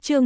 chương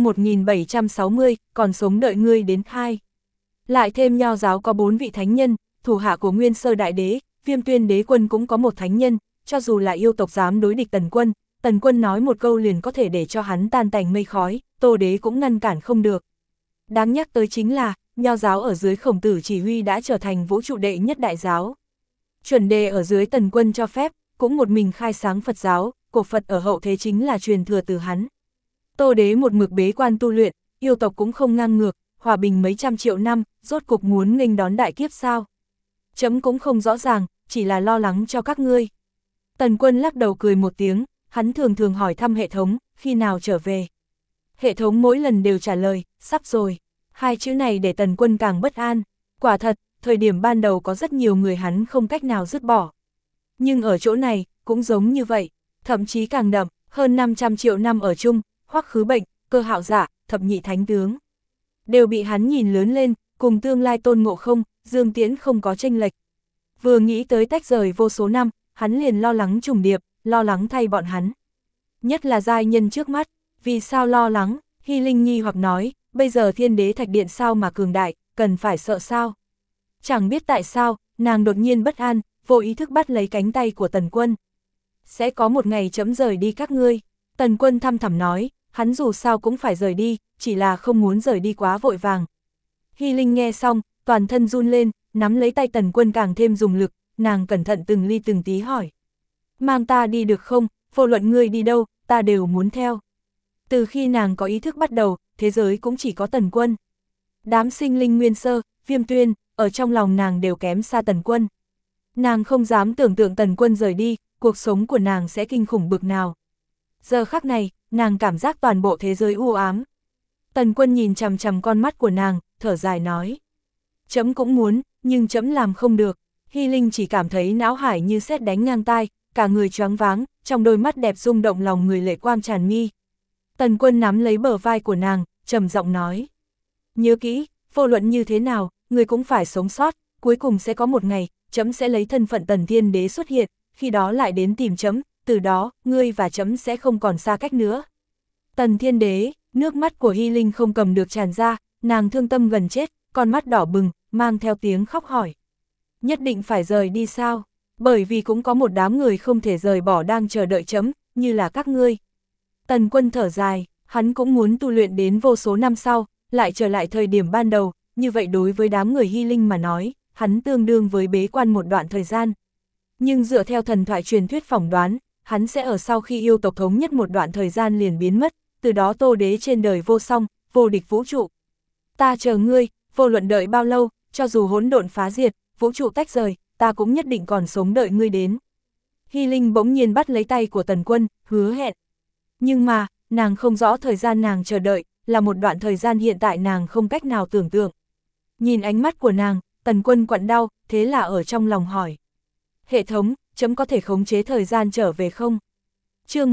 1760, còn sống đợi ngươi đến 2. Lại thêm nho giáo có 4 vị thánh nhân, thủ hạ của Nguyên Sơ Đại Đế, Viêm Tuyên Đế Quân cũng có một thánh nhân, cho dù là yêu tộc dám đối địch Tần Quân nói một câu liền có thể để cho hắn tan tành mây khói, Tô Đế cũng ngăn cản không được. Đáng nhắc tới chính là, nho giáo ở dưới Khổng Tử chỉ huy đã trở thành vũ trụ đệ nhất đại giáo. Chuẩn đề ở dưới Tần Quân cho phép, cũng một mình khai sáng Phật giáo, cổ Phật ở hậu thế chính là truyền thừa từ hắn. Tô Đế một mực bế quan tu luyện, yêu tộc cũng không ngang ngược, hòa bình mấy trăm triệu năm, rốt cục muốn nghênh đón đại kiếp sao? Chấm cũng không rõ ràng, chỉ là lo lắng cho các ngươi. Tần Quân lắc đầu cười một tiếng, hắn thường thường hỏi thăm hệ thống, khi nào trở về. Hệ thống mỗi lần đều trả lời, sắp rồi. 2 chữ này để Tần Quân càng bất an. Quả thật, thời điểm ban đầu có rất nhiều người hắn không cách nào dứt bỏ. Nhưng ở chỗ này, cũng giống như vậy, thậm chí càng đậm, hơn 500 triệu năm ở chung, Hoắc Khứ Bệnh, Cơ Hạo Dạ, thập nhị thánh tướng. Đều bị hắn nhìn lớn lên, cùng tương lai Tôn Ngộ Không, Dương Tiễn không có chênh lệch. Vừa nghĩ tới tách rời vô số năm, hắn liền lo lắng trùng điệp, lo lắng thay bọn hắn. Nhất là giai nhân trước mắt, vì sao lo lắng, Hy Linh nghi hoặc nói, bây giờ Thiên Đế Thạch Điện sao mà cường đại, cần phải sợ sao. Chẳng biết tại sao, nàng đột nhiên bất an, vô ý thức bắt lấy cánh tay của Tần Quân. Sẽ có một ngày chấm rời đi các ngươi, Tần Quân thăm thẳm nói, hắn dù sao cũng phải rời đi, chỉ là không muốn rời đi quá vội vàng. Hy Linh nghe xong, toàn thân run lên, nắm lấy tay Tần Quân càng thêm dùng lực, nàng cẩn thận từng ly từng tí hỏi. Mang ta đi được không, vô luận ngươi đi đâu, ta đều muốn theo. Từ khi nàng có ý thức bắt đầu, thế giới cũng chỉ có Tần Quân. Đám sinh linh Nguyên Sơ, Viêm Tuyên, ở trong lòng nàng đều kém xa Tần Quân. Nàng không dám tưởng tượng Tần Quân rời đi, cuộc sống của nàng sẽ kinh khủng bực nào. Giờ khắc này, nàng cảm giác toàn bộ thế giới u ám. Tần Quân nhìn chằm chằm con mắt của nàng, thở dài nói. Chấm cũng muốn, nhưng chấm làm không được. Hy Linh chỉ cảm thấy não hải như sét đánh ngang tai, cả người choáng váng, trong đôi mắt đẹp rung động lòng người lệ quang tràn mi. Tần Quân nắm lấy bờ vai của nàng, trầm giọng nói. Nhớ kỹ, vô luận như thế nào, người cũng phải sống sót, cuối cùng sẽ có một ngày, chấm sẽ lấy thân phận Tần Thiên Đế xuất hiện, khi đó lại đến tìm chấm, từ đó, ngươi và chấm sẽ không còn xa cách nữa. Tần Thiên Đế, nước mắt của Hy Linh không cầm được tràn ra, nàng thương tâm gần chết, con mắt đỏ bừng, mang theo tiếng khóc hỏi. Nhất định phải rời đi sao? Bởi vì cũng có một đám người không thể rời bỏ đang chờ đợi chấm, như là các ngươi. Tần Quân thở dài, hắn cũng muốn tu luyện đến vô số năm sau, lại trở lại thời điểm ban đầu, như vậy đối với đám người Hy Linh mà nói, hắn tương đương với bế quan một đoạn thời gian. Nhưng dựa theo thần thoại truyền thuyết phỏng đoán, hắn sẽ ở sau khi yêu tộc thống nhất một đoạn thời gian liền biến mất, từ đó Tô Đế trên đời vô song, vô địch vũ trụ. Ta chờ ngươi, vô luận đợi bao lâu, cho dù hỗn độn phá diệt, vũ trụ tách rời, ta cũng nhất định còn sống đợi ngươi đến. Hy Linh bỗng nhiên bắt lấy tay của Tần Quân, hứa hẹn. Nhưng mà, nàng không rõ thời gian nàng chờ đợi, là một đoạn thời gian hiện tại nàng không cách nào tưởng tượng. Nhìn ánh mắt của nàng, Tần Quân quặn đau, thế là ở trong lòng hỏi. Hệ thống, chấm có thể khống chế thời gian trở về không? chương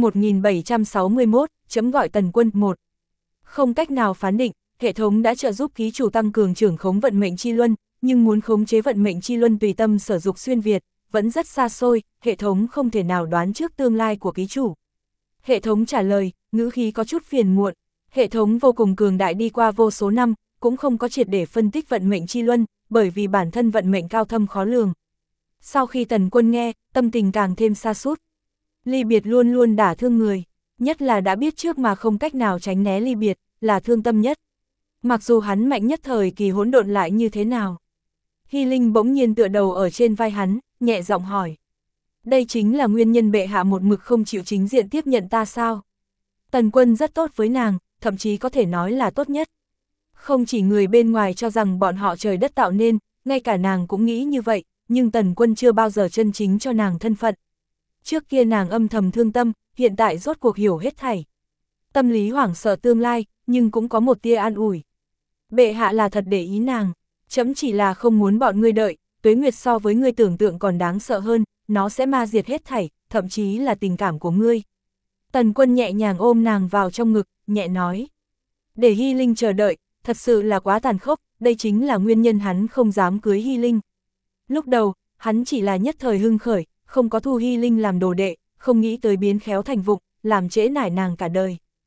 1761, chấm gọi Tần Quân 1. Không cách nào phán định, hệ thống đã trợ giúp ký chủ tăng cường trưởng khống vận mệnh chi luân, nhưng muốn khống chế vận mệnh chi luân tùy tâm sở dục xuyên Việt, vẫn rất xa xôi, hệ thống không thể nào đoán trước tương lai của ký chủ. Hệ thống trả lời, ngữ khí có chút phiền muộn, hệ thống vô cùng cường đại đi qua vô số năm, cũng không có triệt để phân tích vận mệnh chi luân, bởi vì bản thân vận mệnh cao thâm khó lường. Sau khi Tần Quân nghe, tâm tình càng thêm sa sút. Ly biệt luôn luôn đả thương người, nhất là đã biết trước mà không cách nào tránh né ly biệt, là thương tâm nhất. Mặc dù hắn mạnh nhất thời kỳ hỗn độn lại như thế nào. Hy Linh bỗng nhiên tựa đầu ở trên vai hắn, nhẹ giọng hỏi. Đây chính là nguyên nhân bệ hạ một mực không chịu chính diện tiếp nhận ta sao? Tần Quân rất tốt với nàng, thậm chí có thể nói là tốt nhất. Không chỉ người bên ngoài cho rằng bọn họ trời đất tạo nên, ngay cả nàng cũng nghĩ như vậy, nhưng Tần Quân chưa bao giờ chân chính cho nàng thân phận. Trước kia nàng âm thầm thương tâm, hiện tại rốt cuộc hiểu hết thảy. Tâm lý hoảng sợ tương lai, nhưng cũng có một tia an ủi. Bệ hạ là thật để ý nàng, chấm chỉ là không muốn bọn ngươi đợi, tuế nguyệt so với ngươi tưởng tượng còn đáng sợ hơn, nó sẽ ma diệt hết thảy, thậm chí là tình cảm của ngươi. Tần Quân nhẹ nhàng ôm nàng vào trong ngực, nhẹ nói. Để Hy Linh chờ đợi, thật sự là quá tàn khốc, đây chính là nguyên nhân hắn không dám cưới Hy Linh. Lúc đầu, hắn chỉ là nhất thời hưng khởi, không có thu Hy Linh làm đồ đệ, không nghĩ tới biến khéo thành vụng, làm trễ nải nàng cả đời.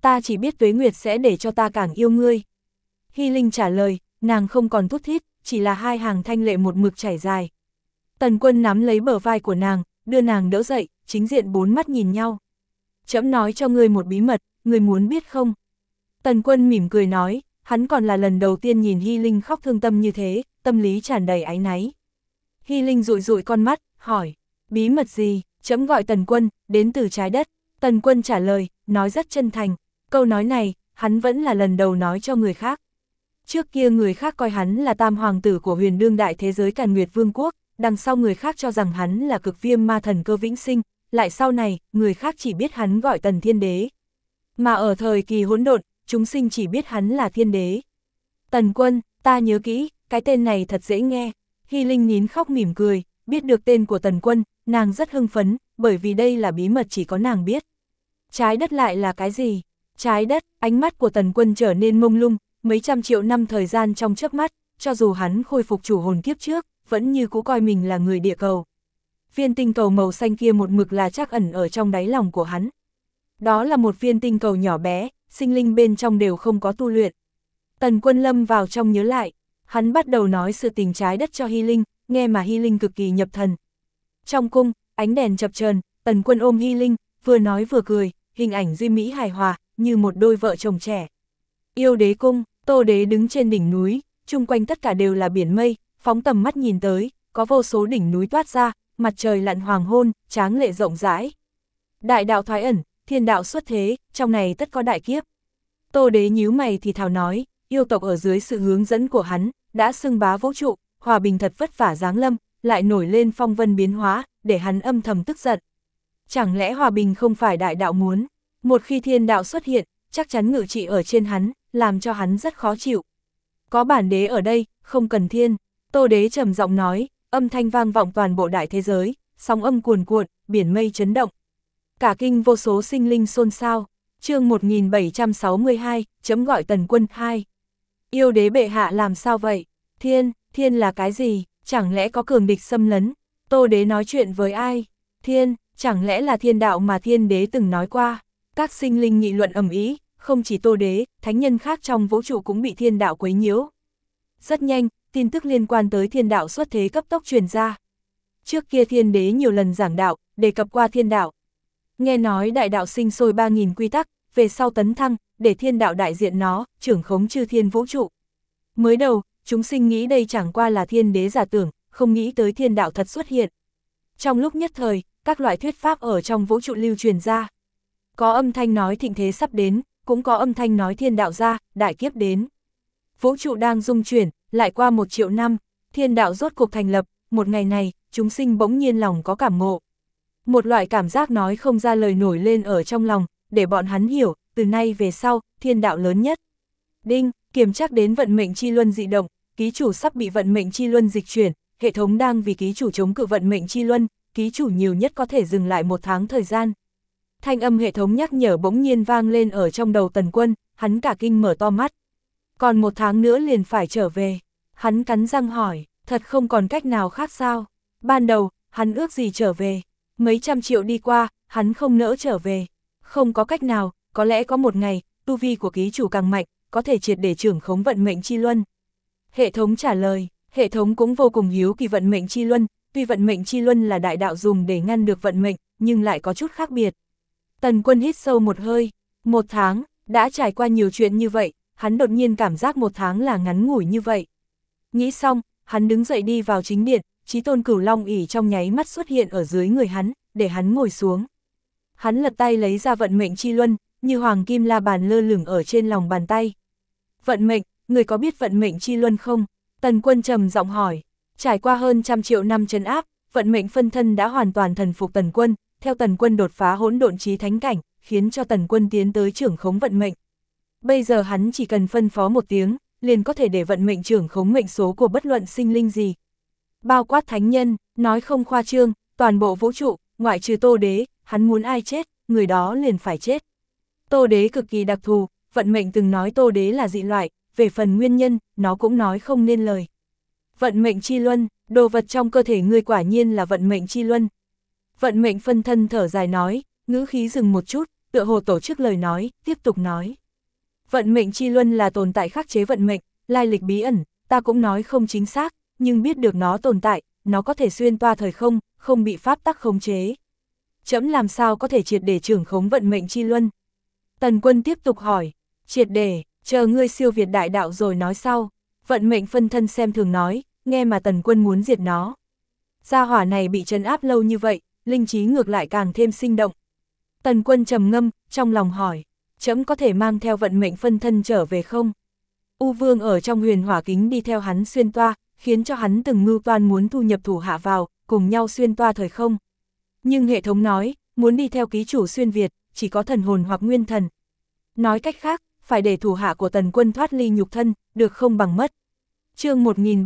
ta chỉ biết tuế nguyệt sẽ để cho ta càng yêu ngươi. Hy Linh trả lời, nàng không còn thút thít, chỉ là hai hàng thanh lệ một mực chảy dài. Tần Quân nắm lấy bờ vai của nàng, đưa nàng đỡ dậy, chính diện bốn mắt nhìn nhau. Trẫm nói cho ngươi một bí mật, ngươi muốn biết không? Tần Quân mỉm cười nói, hắn còn là lần đầu tiên nhìn Hy Linh khóc thương tâm như thế, tâm lý tràn đầy áy náy. Hy Linh dụi dụi con mắt, hỏi, bí mật gì? Trẫm gọi Tần Quân, đến từ trái đất. Tần Quân trả lời, nói rất chân thành. Câu nói này, hắn vẫn là lần đầu nói cho người khác. Trước kia người khác coi hắn là tam hoàng tử của huyền đương đại thế giới Càn Nguyệt Vương quốc, đằng sau người khác cho rằng hắn là cực viêm ma thần Cơ Vĩnh Sinh, lại sau này, người khác chỉ biết hắn gọi Tần Thiên Đế. Mà ở thời kỳ hỗn độn, chúng sinh chỉ biết hắn là Thiên Đế. Tần Quân, ta nhớ kỹ, cái tên này thật dễ nghe. Hy Linh nín khóc mỉm cười, biết được tên của Tần Quân, nàng rất hưng phấn, bởi vì đây là bí mật chỉ có nàng biết. Trái đất lại là cái gì? Trái đất, ánh mắt của Tần Quân trở nên mông lung, mấy trăm triệu năm thời gian trong chớp mắt, cho dù hắn khôi phục chủ hồn kiếp trước, vẫn như cũ coi mình là người địa cầu. Viên tinh cầu màu xanh kia một mực là trắc ẩn ở trong đáy lòng của hắn. Đó là một viên tinh cầu nhỏ bé, sinh linh bên trong đều không có tu luyện. Tần Quân lâm vào trong nhớ lại, hắn bắt đầu nói sự tình trái đất cho Hy Linh, nghe mà Hy Linh cực kỳ nhập thần. Trong cung, ánh đèn chập chờn, Tần Quân ôm Hy Linh, vừa nói vừa cười, hình ảnh duy mỹ hài hòa, như một đôi vợ chồng trẻ. Yêu đế cung, Tô Đế đứng trên đỉnh núi, chung quanh tất cả đều là biển mây, phóng tầm mắt nhìn tới, có vô số đỉnh núi toát ra, mặt trời lặn hoàng hôn, tráng lệ rộng rãi. Đại đạo thoái ẩn, thiên đạo xuất thế, trong này tất có đại kiếp. Tô Đế nhíu mày thì thào nói, yêu tộc ở dưới sự hướng dẫn của hắn, đã xưng bá vũ trụ, hòa bình thật vất vả giáng lâm, lại nổi lên phong vân biến hóa, để hắn âm thầm tức giận. Chẳng lẽ hòa bình không phải đại đạo muốn? Một khi thiên đạo xuất hiện, chắc chắn ngự trị ở trên hắn, làm cho hắn rất khó chịu. Có bản đế ở đây, không cần thiên. Tô Đế trầm giọng nói, âm thanh vang vọng toàn bộ đại thế giới, sóng âm cuồn cuộn, biển mây chấn động. Cả kinh vô số sinh linh xôn xao. Chương 1762, chấm gọi Tần Quân 2. Yêu đế bệ hạ làm sao vậy? Thiên là cái gì? Chẳng lẽ có cường địch xâm lấn? Tô Đế nói chuyện với ai? Thiên, chẳng lẽ là thiên đạo mà Thiên Đế từng nói qua? Các sinh linh nghị luận ầm ĩ, không chỉ Tô Đế, thánh nhân khác trong vũ trụ cũng bị thiên đạo quấy nhiễu. Rất nhanh, tin tức liên quan tới thiên đạo xuất thế cấp tốc truyền ra. Trước kia Thiên Đế nhiều lần giảng đạo, đề cập qua thiên đạo. Nghe nói đại đạo sinh sôi 3.000 quy tắc, về sau tấn thăng, để thiên đạo đại diện nó, trưởng khống chư thiên vũ trụ. Mới đầu, chúng sinh nghĩ đây chẳng qua là Thiên Đế giả tưởng, không nghĩ tới thiên đạo thật xuất hiện. Trong lúc nhất thời, các loại thuyết pháp ở trong vũ trụ lưu truyền ra. Có âm thanh nói thịnh thế sắp đến, cũng có âm thanh nói thiên đạo ra, đại kiếp đến. Vũ trụ đang rung chuyển, lại qua 1 triệu năm, thiên đạo rốt cuộc thành lập, một ngày này, chúng sinh bỗng nhiên lòng có cảm ngộ. Một loại cảm giác nói không ra lời nổi lên ở trong lòng, để bọn hắn hiểu, từ nay về sau, thiên đạo lớn nhất. Đinh, kiểm tra đến vận mệnh chi luân dị động, ký chủ sắp bị vận mệnh chi luân dịch chuyển, hệ thống đang vì ký chủ chống cự vận mệnh chi luân, ký chủ nhiều nhất có thể dừng lại 1 tháng thời gian. Thanh âm hệ thống nhắc nhở bỗng nhiên vang lên ở trong đầu Tần Quân, hắn cả kinh mở to mắt. Còn 1 tháng nữa liền phải trở về. Hắn cắn răng hỏi, thật không còn cách nào khác sao? Ban đầu, hắn ước gì trở về. Mấy trăm triệu đi qua, hắn không nỡ trở về. Không có cách nào, có lẽ có một ngày, tu vi của ký chủ càng mạnh, có thể triệt để trưởng khống vận mệnh chi luân. Hệ thống trả lời, hệ thống cũng vô cùng hiếu kỳ vận mệnh chi luân, tuy vận mệnh chi luân là đại đạo dùng để ngăn được vận mệnh, nhưng lại có chút khác biệt. Tần Quân hít sâu một hơi, 1 tháng, đã trải qua nhiều chuyện như vậy, hắn đột nhiên cảm giác 1 tháng là ngắn ngủi như vậy. Nghĩ xong, hắn đứng dậy đi vào chính điện, Chí Tôn Cửu Long ỷ trong nháy mắt xuất hiện ở dưới người hắn, để hắn ngồi xuống. Hắn lật tay lấy ra vận mệnh chi luân, như hoàng kim la bàn lơ lửng ở trên lòng bàn tay. Vận mệnh, người có biết vận mệnh chi luân không? Tần Quân trầm giọng hỏi. Trải qua hơn 100 triệu năm trấn áp, vận mệnh phân thân đã hoàn toàn thần phục Tần Quân, theo Tần Quân đột phá hỗn độn chí thánh cảnh, khiến cho Tần Quân tiến tới trưởng khống vận mệnh. Bây giờ hắn chỉ cần phân phó một tiếng, liền có thể để vận mệnh trưởng khống mệnh số của bất luận sinh linh gì. Bao quát thánh nhân, nói không khoa trương, toàn bộ vũ trụ, ngoại trừ Tô Đế, hắn muốn ai chết, người đó liền phải chết. Tô Đế cực kỳ đặc thù, vận mệnh từng nói Tô Đế là dị loại, về phần nguyên nhân, nó cũng nói không nên lời. Vận mệnh chi luân, đồ vật trong cơ thể ngươi quả nhiên là vận mệnh chi luân. Vận mệnh phân thân thở dài nói, ngữ khí dừng một chút, tựa hồ tổ chức lời nói, tiếp tục nói. Vận mệnh chi luân là tồn tại khắc chế vận mệnh, lai lịch bí ẩn, ta cũng nói không chính xác, nhưng biết được nó tồn tại, nó có thể xuyên toa thời không, không bị pháp tắc khống chế. Trẫm làm sao có thể triệt để trưởng khống vận mệnh chi luân? Tần Quân tiếp tục hỏi, triệt để, chờ ngươi siêu việt đại đạo rồi nói sau. Vận mệnh phân thân xem thường nói, nghe mà Tần Quân muốn diệt nó. Gia hỏa này bị trấn áp lâu như vậy, linh trí ngược lại càng thêm sinh động. Tần Quân trầm ngâm, trong lòng hỏi, trẫm có thể mang theo vận mệnh phân thân trở về không? U Vương ở trong huyền hỏa kính đi theo hắn xuyên toa, khiến cho hắn từng mưu toan muốn thu nhập thủ hạ vào, cùng nhau xuyên toa thời không. Nhưng hệ thống nói, muốn đi theo ký chủ xuyên Việt, chỉ có thần hồn hoặc nguyên thần. Nói cách khác, phải để thủ hạ của Tần Quân thoát ly nhục thân, được không bằng mất. Chương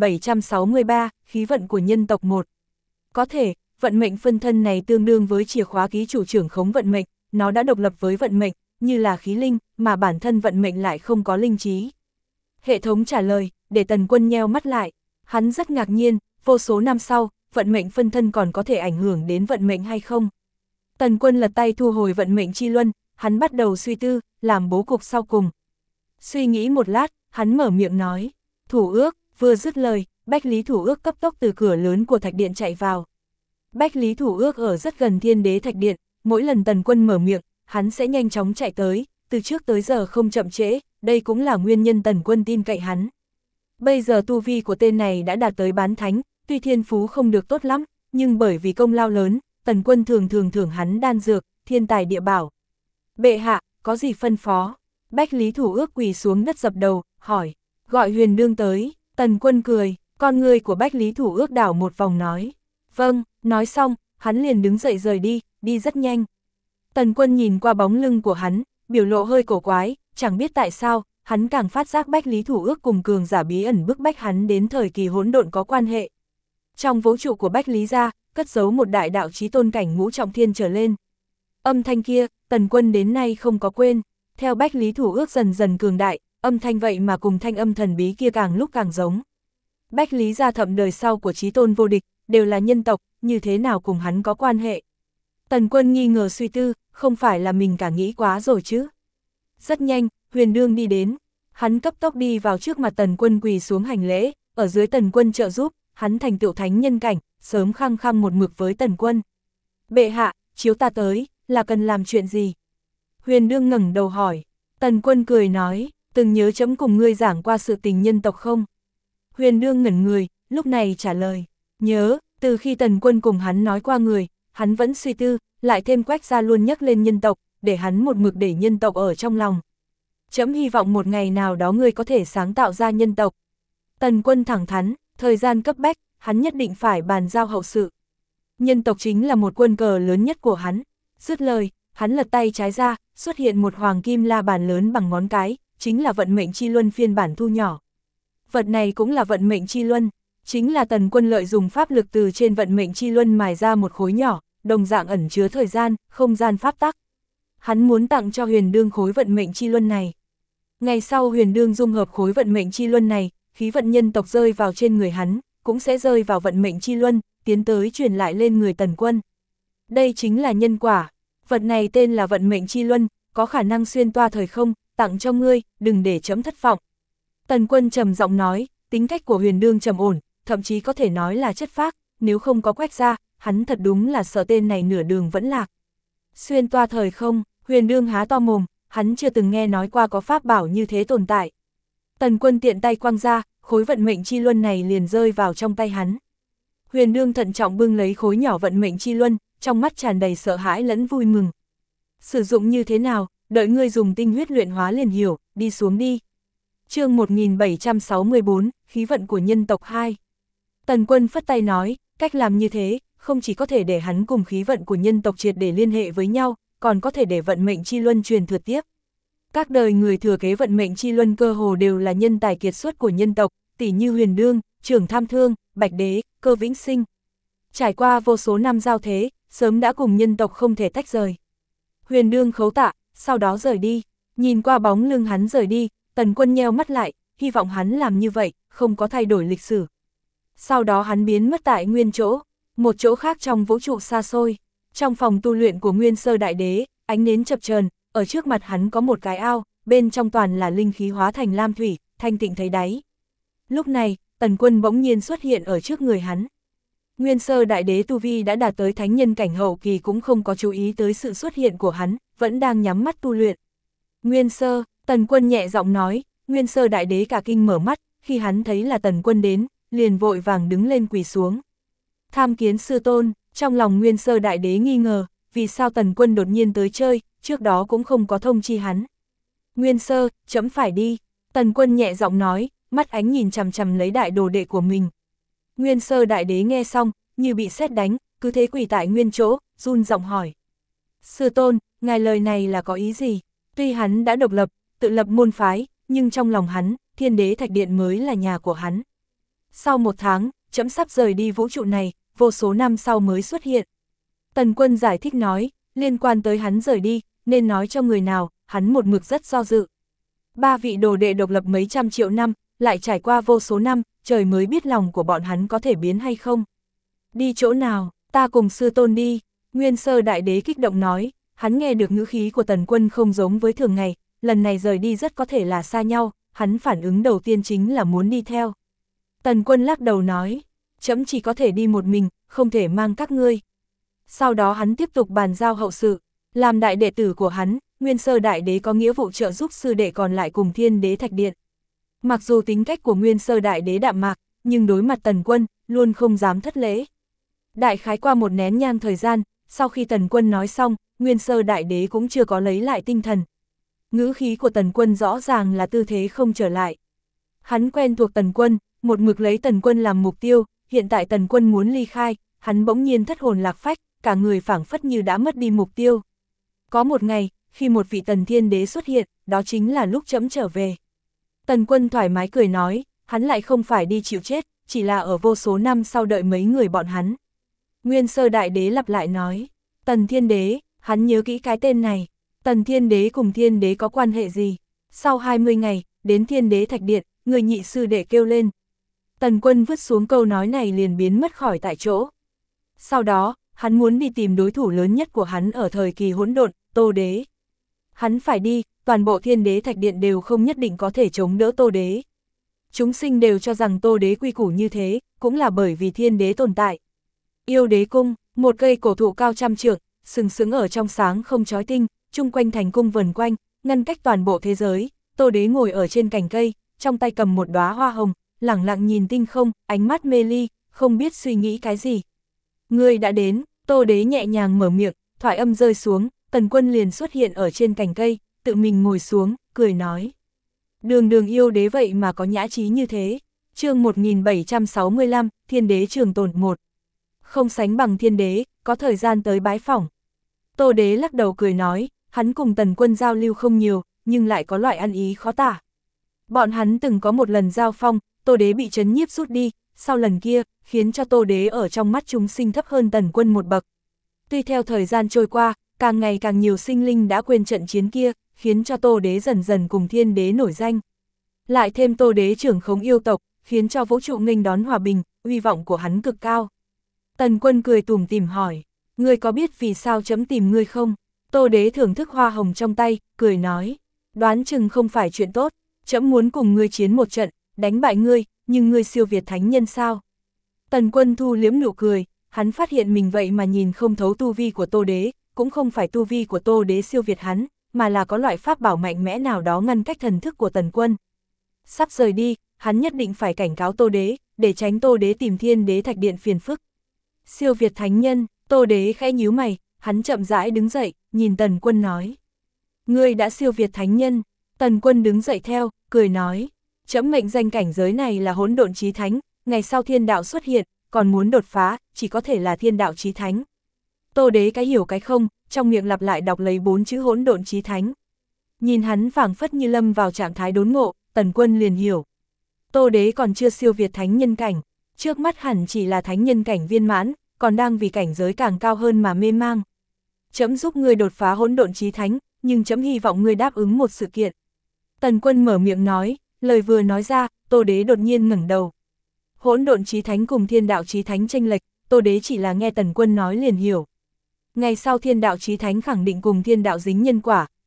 1763, khí vận của nhân tộc 1. Có thể, vận mệnh phân thân này tương đương với chìa khóa ký chủ trưởng khống vận mệnh, nó đã độc lập với vận mệnh, như là khí linh, mà bản thân vận mệnh lại không có linh trí. Hệ thống trả lời, để Tần Quân nheo mắt lại. Hắn rất ngạc nhiên, vô số năm sau, vận mệnh phân thân còn có thể ảnh hưởng đến vận mệnh hay không? Tần Quân lật tay thu hồi vận mệnh chi luân, hắn bắt đầu suy tư, làm bố cục sau cùng. Suy nghĩ một lát, hắn mở miệng nói, thủ ước, vừa dứt lời, Bách Lý Thủ Ước cấp tốc từ cửa lớn của thạch điện chạy vào. Bách Lý Thủ Ước ở rất gần Thiên Đế thạch điện, mỗi lần Tần Quân mở miệng, hắn sẽ nhanh chóng chạy tới, từ trước tới giờ không chậm trễ, đây cũng là nguyên nhân Tần Quân tin cậy hắn. Bây giờ tu vi của tên này đã đạt tới bán thánh, tuy thiên phú không được tốt lắm, nhưng bởi vì công lao lớn, Tần Quân thường thưởng hắn đan dược, thiên tài địa bảo. Bệ hạ, có gì phân phó? Bách Lý Thủ Ước quỳ xuống đất dập đầu, hỏi, gọi Huyền Đương tới. Tần Quân cười, con người của Bách Lý Thủ Ước đảo một vòng nói. Vâng, nói xong, hắn liền đứng dậy rời đi, đi rất nhanh. Tần Quân nhìn qua bóng lưng của hắn, biểu lộ hơi cổ quái, chẳng biết tại sao, hắn càng phát giác Bách Lý Thủ Ước cùng cường giả bí ẩn bức bách hắn đến thời kỳ hỗn độn có quan hệ. Trong vũ trụ của Bách Lý gia, cất giấu một đại đạo chí tôn cảnh ngũ trọng thiên trở lên. Âm thanh kia, Tần Quân đến nay không có quên, theo Bách Lý Thủ Ước dần dần cường đại, âm thanh vậy mà cùng thanh âm thần bí kia càng lúc càng giống. Bách Lý gia thậm đời sau của chí tôn vô địch, đều là nhân tộc, như thế nào cùng hắn có quan hệ? Tần Quân nghi ngờ suy tư, không phải là mình cả nghĩ quá rồi chứ? Rất nhanh, Huyền Đương đi đến, hắn cấp tốc đi vào trước mặt Tần Quân quỳ xuống hành lễ, ở dưới Tần Quân trợ giúp, hắn thành tựu thánh nhân cảnh, sớm khăng khăng một mực với Tần Quân. Bệ hạ, chiếu ta tới, là cần làm chuyện gì? Huyền Đương ngẩng đầu hỏi. Tần Quân cười nói, từng nhớ chấm cùng ngươi giảng qua sự tình nhân tộc không? Huyền Đương ngẩn người, lúc này trả lời, nhớ, từ khi Tần Quân cùng hắn nói qua người, hắn vẫn suy tư, lại thêm Quách gia luôn nhắc lên nhân tộc, để hắn một mực để nhân tộc ở trong lòng. Chấm hy vọng một ngày nào đó ngươi có thể sáng tạo ra nhân tộc. Tần Quân thẳng thắn, thời gian cấp bách, hắn nhất định phải bàn giao hậu sự. Nhân tộc chính là một quân cờ lớn nhất của hắn. Dứt lời, hắn lật tay trái ra, xuất hiện một hoàng kim la bàn lớn bằng ngón cái, chính là vận mệnh chi luân phiên bản thu nhỏ. Vật này cũng là vận mệnh chi luân, chính là Tần Quân lợi dùng pháp lực từ trên vận mệnh chi luân mài ra một khối nhỏ, đồng dạng ẩn chứa thời gian, không gian pháp tắc. Hắn muốn tặng cho Huyền Đương khối vận mệnh chi luân này. Ngày sau Huyền Đương dung hợp khối vận mệnh chi luân này, khí vận nhân tộc rơi vào trên người hắn, cũng sẽ rơi vào vận mệnh chi luân, tiến tới truyền lại lên người Tần Quân. Đây chính là nhân quả, vật này tên là vận mệnh chi luân, có khả năng xuyên toa thời không, tặng cho ngươi, đừng để chấm thất vọng. Tần Quân trầm giọng nói, tính cách của Huyền Đương trầm ổn, thậm chí có thể nói là chất phác, nếu không có Quách gia, hắn thật đúng là sợ tên này nửa đường vẫn lạc. Xuyên toa thời không, Huyền Đương há to mồm, hắn chưa từng nghe nói qua có pháp bảo như thế tồn tại. Tần Quân tiện tay quăng ra, khối vận mệnh chi luân này liền rơi vào trong tay hắn. Huyền Đương thận trọng bưng lấy khối nhỏ vận mệnh chi luân, trong mắt tràn đầy sợ hãi lẫn vui mừng. Sử dụng như thế nào, đợi ngươi dùng tinh huyết luyện hóa liền hiểu, đi xuống đi. Chương 1764, khí vận của nhân tộc 2. Tần Quân phất tay nói, cách làm như thế, không chỉ có thể để hắn cùng khí vận của nhân tộc triệt để liên hệ với nhau, còn có thể để vận mệnh chi luân truyền thừa tiếp. Các đời người thừa kế vận mệnh chi luân cơ hồ đều là nhân tài kiệt xuất của nhân tộc, tỷ như Huyền Đương, Trưởng Tham Thương, Bạch Đế, Cơ Vĩnh Sinh. Trải qua vô số năm giao thế, sớm đã cùng nhân tộc không thể tách rời. Huyền Đương khấu tạ, sau đó rời đi, nhìn qua bóng lưng hắn rời đi, Tần Quân nheo mắt lại, hy vọng hắn làm như vậy, không có thay đổi lịch sử. Sau đó hắn biến mất tại nguyên chỗ, một chỗ khác trong vũ trụ xa xôi. Trong phòng tu luyện của Nguyên Sơ Đại Đế, ánh nến chập chờn, ở trước mặt hắn có một cái ao, bên trong toàn là linh khí hóa thành lam thủy, thanh tịnh thấy đáy. Lúc này, Tần Quân bỗng nhiên xuất hiện ở trước người hắn. Nguyên Sơ Đại Đế tu vi đã đạt tới thánh nhân cảnh hậu kỳ cũng không có chú ý tới sự xuất hiện của hắn, vẫn đang nhắm mắt tu luyện. Nguyên Sơ, Tần Quân nhẹ giọng nói. Nguyên Sơ Đại Đế cả kinh mở mắt, khi hắn thấy là Tần Quân đến, liền vội vàng đứng lên quỳ xuống. Tham kiến sư tôn. Trong lòng Nguyên Sơ Đại Đế nghi ngờ, vì sao Tần Quân đột nhiên tới chơi, trước đó cũng không có thông chi hắn. Nguyên Sơ, trẫm phải đi. Tần Quân nhẹ giọng nói, mắt ánh nhìn chằm chằm lấy đại đồ đệ của mình. Nguyên Sơ Đại Đế nghe xong, như bị sét đánh, cứ thế quỳ tại nguyên chỗ, run giọng hỏi. Sư tôn, ngài lời này là có ý gì? Tuy hắn đã độc lập, tự lập môn phái, nhưng trong lòng hắn, Thiên Đế Thạch Điện mới là nhà của hắn. Sau 1 tháng, trẫm sắp rời đi vũ trụ này, vô số năm sau mới xuất hiện. Tần Quân giải thích nói, liên quan tới hắn rời đi, nên nói cho người nào, hắn một mực rất do dự. 3 vị đồ đệ độc lập mấy trăm triệu năm, lại trải qua vô số năm, trời mới biết lòng của bọn hắn có thể biến hay không. Đi chỗ nào, ta cùng sư tôn đi. Nguyên Sơ Đại Đế kích động nói, hắn nghe được ngữ khí của Tần Quân không giống với thường ngày, lần này rời đi rất có thể là xa nhau, hắn phản ứng đầu tiên chính là muốn đi theo. Tần Quân lắc đầu nói, trẫm chỉ có thể đi một mình, không thể mang các ngươi. Sau đó hắn tiếp tục bàn giao hậu sự, làm đại đệ tử của hắn, Nguyên Sơ Đại Đế có nghĩa vụ trợ giúp sư đệ còn lại cùng Thiên Đế Thạch Điện. Mặc dù tính cách của Nguyên Sơ Đại Đế đạm mạc, nhưng đối mặt Tần Quân, luôn không dám thất lễ. Đại khái qua một nén nhang thời gian, sau khi Tần Quân nói xong, Nguyên Sơ Đại Đế cũng chưa có lấy lại tinh thần. Ngữ khí của Tần Quân rõ ràng là tư thế không trở lại. Hắn quen thuộc Tần Quân, một mực lấy Tần Quân làm mục tiêu, hiện tại Tần Quân muốn ly khai, hắn bỗng nhiên thất hồn lạc phách, cả người phảng phất như đã mất đi mục tiêu. Có một ngày, khi một vị Tần Thiên Đế xuất hiện, đó chính là lúc trẫm trở về. Tần Quân thoải mái cười nói, hắn lại không phải đi chịu chết, chỉ là ở vô số năm sau đợi mấy người bọn hắn. Nguyên Sơ Đại Đế lặp lại nói, Tần Thiên Đế, hắn nhớ kỹ cái tên này. Tần Thiên Đế cùng Thiên Đế có quan hệ gì? Sau 20 ngày, đến Thiên Đế Thạch Điện, người nhị sư đệ kêu lên. Tần Quân vứt xuống câu nói này liền biến mất khỏi tại chỗ. Sau đó, hắn muốn đi tìm đối thủ lớn nhất của hắn ở thời kỳ hỗn độn, Tô Đế. Hắn phải đi, toàn bộ Thiên Đế Thạch Điện đều không nhất định có thể chống đỡ Tô Đế. Chúng sinh đều cho rằng Tô Đế quy củ như thế, cũng là bởi vì Thiên Đế tồn tại. Yêu Đế Cung, một cây cổ thụ cao trăm trượng, sừng sững ở trong sáng không chói tinh, chung quanh thành cung vần quanh, ngăn cách toàn bộ thế giới. Tô Đế ngồi ở trên cành cây, trong tay cầm một đóa hoa hồng, lẳng lặng nhìn tinh không, ánh mắt mê ly, không biết suy nghĩ cái gì. Ngươi đã đến, Tô Đế nhẹ nhàng mở miệng, thoại âm rơi xuống, Tần Quân liền xuất hiện ở trên cành cây, tự mình ngồi xuống, cười nói. Đường đường yêu đế vậy mà có nhã trí như thế. Chương 1765, Thiên Đế Trường Tồn 1. Không sánh bằng Thiên Đế, có thời gian tới bái phỏng. Tô Đế lắc đầu cười nói, hắn cùng Tần Quân giao lưu không nhiều, nhưng lại có loại ăn ý khó tả. Bọn hắn từng có một lần giao phong, Tô Đế bị chấn nhiếp rút đi, sau lần kia, khiến cho Tô Đế ở trong mắt chúng sinh thấp hơn Tần Quân một bậc. Tuy theo thời gian trôi qua, càng ngày càng nhiều sinh linh đã quên trận chiến kia, khiến cho Tô Đế dần dần cùng Thiên Đế nổi danh. Lại thêm Tô Đế trưởng khống yêu tộc, khiến cho vũ trụ nghênh đón hòa bình, uy vọng của hắn cực cao. Tần Quân cười tủm tỉm hỏi, ngươi có biết vì sao trẫm tìm ngươi không? Tô Đế thưởng thức hoa hồng trong tay, cười nói, đoán chừng không phải chuyện tốt, trẫm muốn cùng ngươi chiến một trận, đánh bại ngươi, nhưng ngươi siêu việt thánh nhân sao? Tần Quân thu liếm nụ cười, hắn phát hiện mình vậy mà nhìn không thấu tu vi của Tô Đế, cũng không phải tu vi của Tô Đế siêu việt hắn, mà là có loại pháp bảo mạnh mẽ nào đó ngăn cách thần thức của Tần Quân. Sắp rời đi, hắn nhất định phải cảnh cáo Tô Đế, để tránh Tô Đế tìm Thiên Đế Thạch Điện phiền phức. Siêu việt thánh nhân, Tô Đế khẽ nhíu mày, hắn chậm rãi đứng dậy, nhìn Tần Quân nói. Ngươi đã siêu việt thánh nhân. Tần Quân đứng dậy theo, cười nói. Trẫm mệnh danh cảnh giới này là hỗn độn chí thánh, ngày sau thiên đạo xuất hiện, còn muốn đột phá, chỉ có thể là thiên đạo chí thánh. Tô Đế cái hiểu cái không, trong miệng lặp lại đọc lấy 4 chữ hỗn độn chí thánh. Nhìn hắn phảng phất như lâm vào trạng thái đốn ngộ, Tần Quân liền hiểu. Tô Đế còn chưa siêu việt thánh nhân cảnh, trước mắt hẳn chỉ là thánh nhân cảnh viên mãn, còn đang vì cảnh giới càng cao hơn mà mê mang. Trẫm giúp ngươi đột phá hỗn độn chí thánh, nhưng trẫm hy vọng ngươi đáp ứng một sự kiện. Tần Quân mở miệng nói, lời vừa nói ra, Tô Đế đột nhiên ngẩng đầu. Hỗn độn chí thánh cùng thiên đạo chí thánh chênh lệch, Tô Đế chỉ là nghe Tần Quân nói liền hiểu. Ngày sau thiên đạo chí thánh khẳng định cùng thiên đạo dính nhân quả,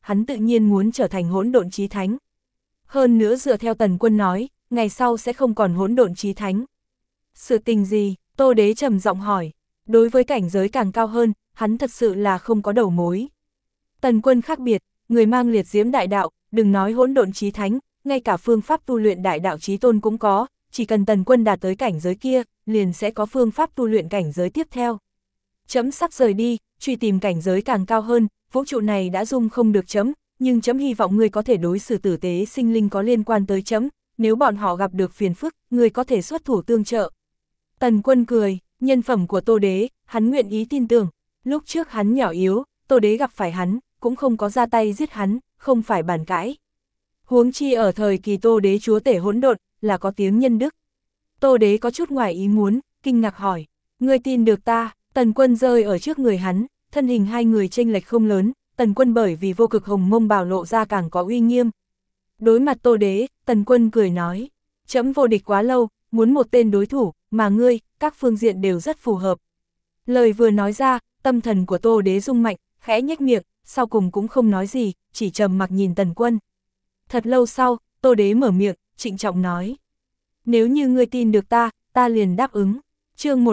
hắn tự nhiên muốn trở thành hỗn độn chí thánh. Hơn nữa dựa theo Tần Quân nói, ngày sau sẽ không còn hỗn độn chí thánh. Sự tình gì? Tô Đế trầm giọng hỏi. Đối với cảnh giới càng cao hơn, hắn thật sự là không có đầu mối. Tần Quân khác biệt, người mang liệt diễm đại đạo, đừng nói hỗn độn chí thánh, ngay cả phương pháp tu luyện đại đạo chí tôn cũng có, chỉ cần Tần Quân đạt tới cảnh giới kia, liền sẽ có phương pháp tu luyện cảnh giới tiếp theo. Chấm sắp rời đi, truy tìm cảnh giới càng cao hơn, vũ trụ này đã dung không được chấm, nhưng chấm hy vọng ngươi có thể đối xử tử tế sinh linh có liên quan tới chấm, nếu bọn họ gặp được phiền phức, ngươi có thể xuất thủ tương trợ. Tần Quân cười, nhân phẩm của Tô Đế, hắn nguyện ý tin tưởng, lúc trước hắn nhỏ yếu, Tô Đế gặp phải hắn, cũng không có ra tay giết hắn, không phải bàn cãi. Huống chi ở thời kỳ Tô Đế chúa tể hỗn độn, là có tiếng nhân đức. Tô Đế có chút ngoài ý muốn, kinh ngạc hỏi, ngươi tin được ta? Tần Quân rơi ở trước người hắn, thân hình hai người chênh lệch không lớn, Tần Quân bởi vì vô cực hồng mông bào lộ ra càng có uy nghiêm. Đối mặt Tô Đế, Tần Quân cười nói, chấm vô địch quá lâu, muốn một tên đối thủ, mà ngươi, các phương diện đều rất phù hợp. Lời vừa nói ra, tâm thần của Tô Đế rung mạnh, khẽ nhếch miệng, sau cùng cũng không nói gì, chỉ trầm mặc nhìn Tần Quân. Thật lâu sau, Tô Đế mở miệng, trịnh trọng nói, nếu như ngươi tin được ta liền đáp ứng. Chương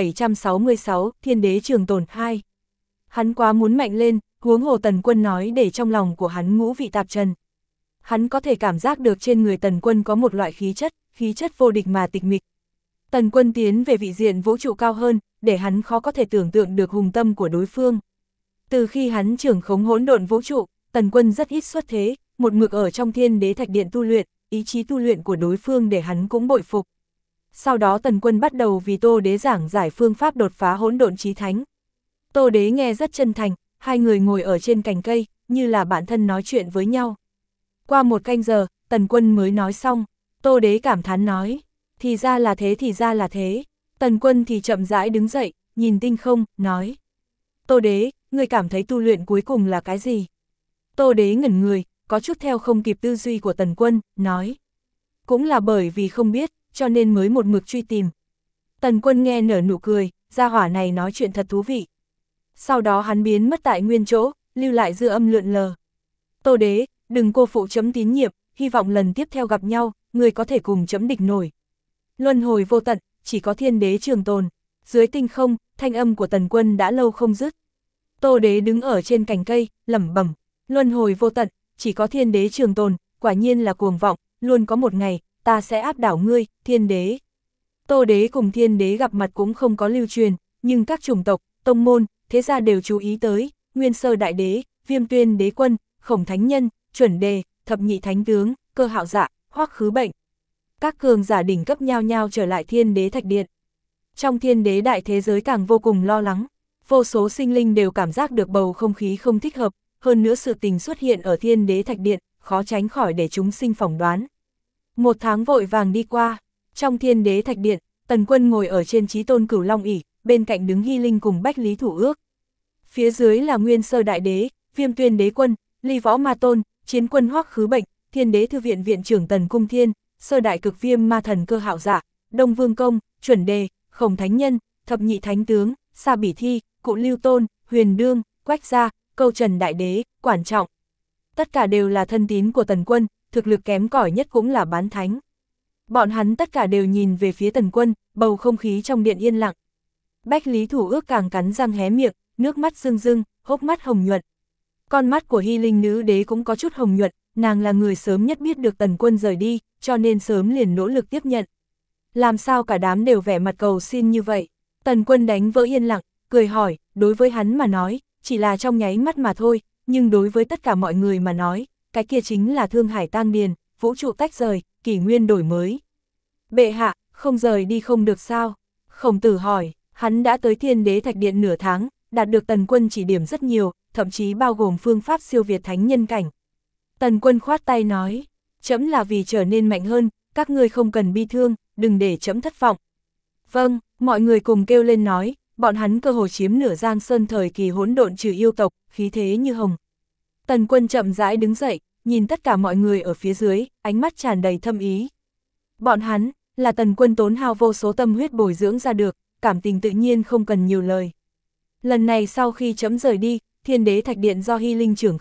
1766, Thiên Đế Trường Tồn 2. Hắn quá muốn mạnh lên, huống hồ Tần Quân nói để trong lòng của hắn ngũ vị tạp trần. Hắn có thể cảm giác được trên người Tần Quân có một loại khí chất vô địch mà tịch mịch. Tần Quân tiến về vị diện vũ trụ cao hơn, để hắn khó có thể tưởng tượng được hùng tâm của đối phương. Từ khi hắn trưởng khống hỗn độn vũ trụ, Tần Quân rất ít xuất thế, một mực ở trong Thiên Đế Thạch Điện tu luyện, ý chí tu luyện của đối phương để hắn cũng bội phục. Sau đó Tần Quân bắt đầu vì Tô Đế giảng giải phương pháp đột phá hỗn độn chí thánh. Tô Đế nghe rất chân thành, hai người ngồi ở trên cành cây, như là bạn thân nói chuyện với nhau. Qua một canh giờ, Tần Quân mới nói xong, Tô Đế cảm thán nói, thì ra là thế thì ra là thế. Tần Quân thì chậm rãi đứng dậy, nhìn tinh không, nói, Tô Đế, ngươi cảm thấy tu luyện cuối cùng là cái gì? Tô Đế ngẩn người, có chút theo không kịp tư duy của Tần Quân, nói, cũng là bởi vì không biết, cho nên mới một mực truy tìm. Tần Quân nghe nở nụ cười, gia hỏa này nói chuyện thật thú vị. Sau đó hắn biến mất tại nguyên chỗ, lưu lại dư âm lượn lờ. Tô Đế, đừng cô phụ chấm tín nhiệm, hy vọng lần tiếp theo gặp nhau, người có thể cùng chấm địch nổi. Luân hồi vô tận, chỉ có Thiên Đế trường tồn. Dưới tinh không, thanh âm của Tần Quân đã lâu không dứt. Tô Đế đứng ở trên cành cây, lẩm bẩm, luân hồi vô tận, chỉ có Thiên Đế trường tồn, quả nhiên là cuồng vọng, luôn có một ngày, ta sẽ áp đảo ngươi, Thiên Đế. Tô Đế cùng Thiên Đế gặp mặt cũng không có lưu truyền, nhưng các chủng tộc, tông môn, thế gia đều chú ý tới, Nguyên Sơ Đại Đế, Viêm Tuyên Đế Quân, Khổng Thánh Nhân, Chuẩn Đề, Thập Nhị Thánh Tướng, Cơ Hạo Dạ, Hoắc Khứ Bệnh. Các cường giả đỉnh cấp nhao nhao trở lại Thiên Đế Thạch Điện. Trong Thiên Đế đại thế giới càng vô cùng lo lắng, vô số sinh linh đều cảm giác được bầu không khí không thích hợp, hơn nữa sự tình xuất hiện ở Thiên Đế Thạch Điện, khó tránh khỏi để chúng sinh phỏng đoán. Một tháng vội vàng đi qua, trong Thiên Đế Thạch Điện, Tần Quân ngồi ở trên Chí Tôn Cửu Long ỷ, bên cạnh đứng Hy Linh cùng Bách Lý Thủ Ước. Phía dưới là Nguyên Sơ Đại Đế, Viêm Tuyên Đế Quân, Ly Võ Ma Tôn, Chiến Quân Hoắc Khứ Bệnh, Thiên Đế Thư Viện Viện trưởng Tần Cung Thiên, Sơ Đại Cực Viêm Ma Thần Cơ Hạo Dạ, Đông Vương Công, Chuẩn Đề, Khổng Thánh Nhân, Thập Nhị Thánh Tướng, Sa Bỉ Thi, Cụ Lưu Tôn, Huyền Đương, Quách Gia, Câu Trần Đại Đế, Quản Trọng. Tất cả đều là thân tín của Tần Quân, thực lực kém cỏi nhất cũng là bán thánh. Bọn hắn tất cả đều nhìn về phía Tần Quân, bầu không khí trong điện yên lặng. Bách Lý Thủ Ước càng cắn răng hé miệng, nước mắt rưng rưng, hốc mắt hồng nhuận. Con mắt của Hy Linh nữ đế cũng có chút hồng nhuận, nàng là người sớm nhất biết được Tần Quân rời đi, cho nên sớm liền nỗ lực tiếp nhận. Làm sao cả đám đều vẻ mặt cầu xin như vậy? Tần Quân đánh vỡ yên lặng, cười hỏi, đối với hắn mà nói, chỉ là trong nháy mắt mà thôi, nhưng đối với tất cả mọi người mà nói, cái kia chính là thương hải tang điền, vũ trụ tách rời, kỷ nguyên đổi mới. Bệ hạ, không rời đi không được sao? Khổng Tử hỏi, hắn đã tới Thiên Đế Thạch Điện nửa tháng, đạt được Tần Quân chỉ điểm rất nhiều, thậm chí bao gồm phương pháp siêu việt thánh nhân cảnh. Tần Quân khoát tay nói, trẫm là vì trở nên mạnh hơn, các ngươi không cần bi thương, đừng để trẫm thất vọng. Vâng, mọi người cùng kêu lên nói, bọn hắn cơ hồ chiếm nửa Giang Sơn thời kỳ hỗn độn trừ yêu tộc, khí thế như hồng. Tần Quân chậm rãi đứng dậy, nhìn tất cả mọi người ở phía dưới, ánh mắt tràn đầy thâm ý. Bọn hắn, là Tần Quân tốn hao vô số tâm huyết bồi dưỡng ra được, cảm tình tự nhiên không cần nhiều lời. Lần này sau khi trẫm rời đi, Thiên Đế Thạch Điện do Hy Linh trưởng khống,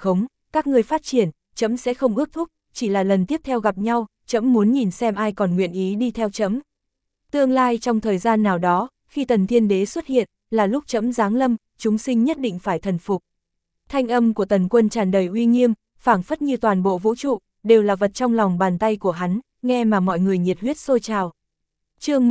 các ngươi phát triển, trẫm sẽ không ước thúc, chỉ là lần tiếp theo gặp nhau, trẫm muốn nhìn xem ai còn nguyện ý đi theo trẫm. Tương lai trong thời gian nào đó, khi Tần Thiên Đế xuất hiện, là lúc trẫm giáng lâm, chúng sinh nhất định phải thần phục. Thanh âm của Tần Quân tràn đầy uy nghiêm, phảng phất như toàn bộ vũ trụ, đều là vật trong lòng bàn tay của hắn, nghe mà mọi người nhiệt huyết sôi trào. Chương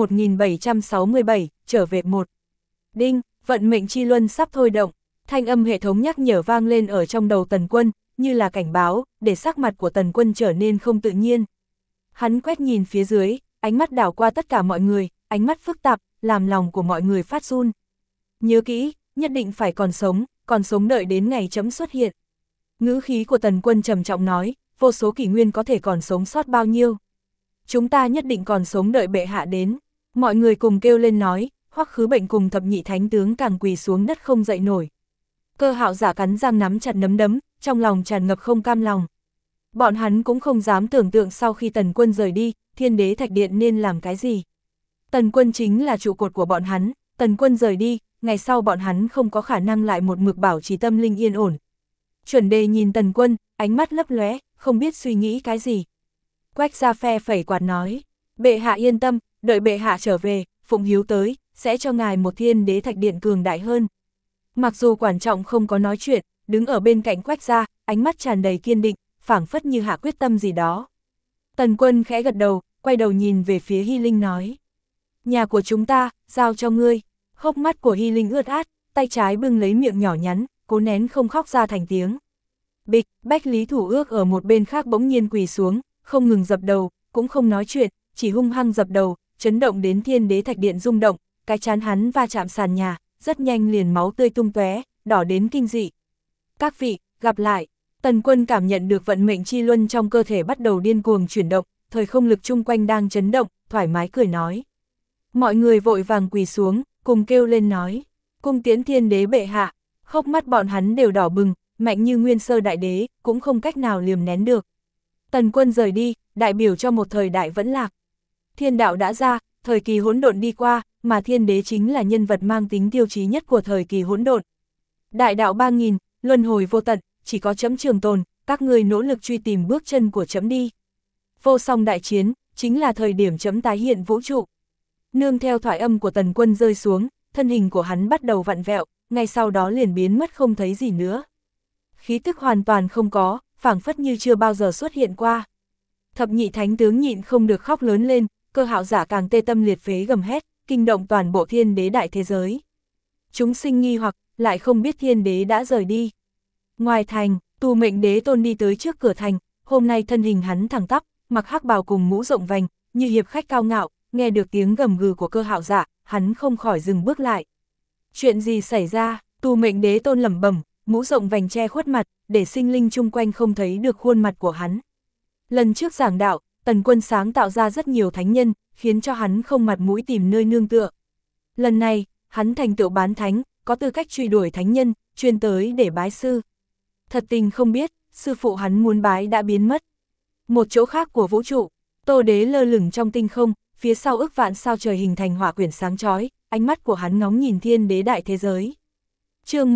1767, trở về một. Đinh, vận mệnh chi luân sắp thôi động, thanh âm hệ thống nhắc nhở vang lên ở trong đầu Tần Quân, như là cảnh báo, để sắc mặt của Tần Quân trở nên không tự nhiên. Hắn quét nhìn phía dưới, ánh mắt đảo qua tất cả mọi người, ánh mắt phức tạp, làm lòng của mọi người phát run. Nhớ kỹ, nhất định phải còn sống đợi đến ngày trẫm xuất hiện. Ngữ khí của Tần Quân trầm trọng nói, vô số kỷ nguyên có thể còn sống sót bao nhiêu. Chúng ta nhất định còn sống đợi bệ hạ đến. Mọi người cùng kêu lên nói, Hoắc Khứ Bệnh cùng thập nhị thánh tướng càng quỳ xuống đất không dậy nổi. Cơ Hạo Giả cắn răng nắm chặt nắm đấm, trong lòng tràn ngập không cam lòng. Bọn hắn cũng không dám tưởng tượng sau khi Tần Quân rời đi, Thiên Đế Thạch Điện nên làm cái gì. Tần Quân chính là trụ cột của bọn hắn, Tần Quân rời đi, ngày sau bọn hắn không có khả năng lại một mực bảo trì tâm linh yên ổn. Chuẩn Đề nhìn Tần Quân, ánh mắt lấp lóe, không biết suy nghĩ cái gì. Quách Gia phe phẩy quạt nói, bệ hạ yên tâm, đợi bệ hạ trở về, phụng hiếu tới, sẽ cho ngài một Thiên Đế Thạch Điện cường đại hơn. Mặc dù Quản Trọng không có nói chuyện, đứng ở bên cạnh Quách Gia, ánh mắt tràn đầy kiên định, phảng phất như hạ quyết tâm gì đó. Tần Quân khẽ gật đầu, quay đầu nhìn về phía Hy Linh nói, nhà của chúng ta, giao cho ngươi. Hốc mắt của Hy Linh ướt át, tay trái bưng lấy miệng nhỏ nhắn, cố nén không khóc ra thành tiếng. Bịch, Bách Lý Thủ Ước ở một bên khác bỗng nhiên quỳ xuống, không ngừng dập đầu, cũng không nói chuyện, chỉ hung hăng dập đầu, chấn động đến Thiên Đế Thạch Điện rung động, cái trán hắn va chạm sàn nhà, rất nhanh liền máu tươi tung tóe, đỏ đến kinh dị. Các vị, gặp lại. Tần Quân cảm nhận được vận mệnh chi luân trong cơ thể bắt đầu điên cuồng chuyển động, thời không lực chung quanh đang chấn động, thoải mái cười nói. Mọi người vội vàng quỳ xuống, cùng kêu lên nói, cung tiễn Thiên Đế bệ hạ. Hốc mắt bọn hắn đều đỏ bừng, mạnh như Nguyên Sơ Đại Đế, cũng không cách nào liềm nén được. Tần Quân rời đi, đại biểu cho một thời đại vẫn lạc. Thiên đạo đã ra, thời kỳ hỗn độn đi qua, mà Thiên Đế chính là nhân vật mang tính tiêu chí nhất của thời kỳ hỗn độn. Đại đạo 3000, luân hồi vô tận, chỉ có trẫm trường tồn, các ngươi nỗ lực truy tìm bước chân của trẫm đi. Vô song đại chiến, chính là thời điểm trẫm tái hiện vũ trụ. Nương theo thoại âm của Tần Quân rơi xuống, thân hình của hắn bắt đầu vặn vẹo, ngay sau đó liền biến mất không thấy gì nữa. Khí tức hoàn toàn không có, phảng phất như chưa bao giờ xuất hiện qua. Thập nhị thánh tướng nhịn không được khóc lớn lên, Cơ Hạo Giả càng tê tâm liệt phế gầm hét, kinh động toàn bộ Thiên Đế đại thế giới. Chúng sinh nghi hoặc, lại không biết Thiên Đế đã rời đi. Ngoài thành, Tu Mệnh Đế Tôn đi tới trước cửa thành, hôm nay thân hình hắn thẳng tắp, mặc hắc bào cùng mũ rộng vành, như hiệp khách cao ngạo, nghe được tiếng gầm gừ của Cơ Hạo Giả, hắn không khỏi dừng bước lại. Chuyện gì xảy ra? Tu Mệnh Đế Tôn lẩm bẩm, mũ rộng vành che khuất mặt, để sinh linh chung quanh không thấy được khuôn mặt của hắn. Lần trước giảng đạo, Tần Quân sáng tạo ra rất nhiều thánh nhân, khiến cho hắn không mặt mũi tìm nơi nương tựa. Lần này, hắn thành tựu bán thánh, có tư cách truy đuổi thánh nhân, chuyên tới để bái sư. Thật tình không biết, sư phụ hắn muốn bái đã biến mất. Một chỗ khác của vũ trụ, Tô Đế lơ lửng trong tinh không, phía sau ức vạn sao trời hình thành hỏa quyển sáng chói, ánh mắt của hắn ngóng nhìn Thiên Đế đại thế giới. Chương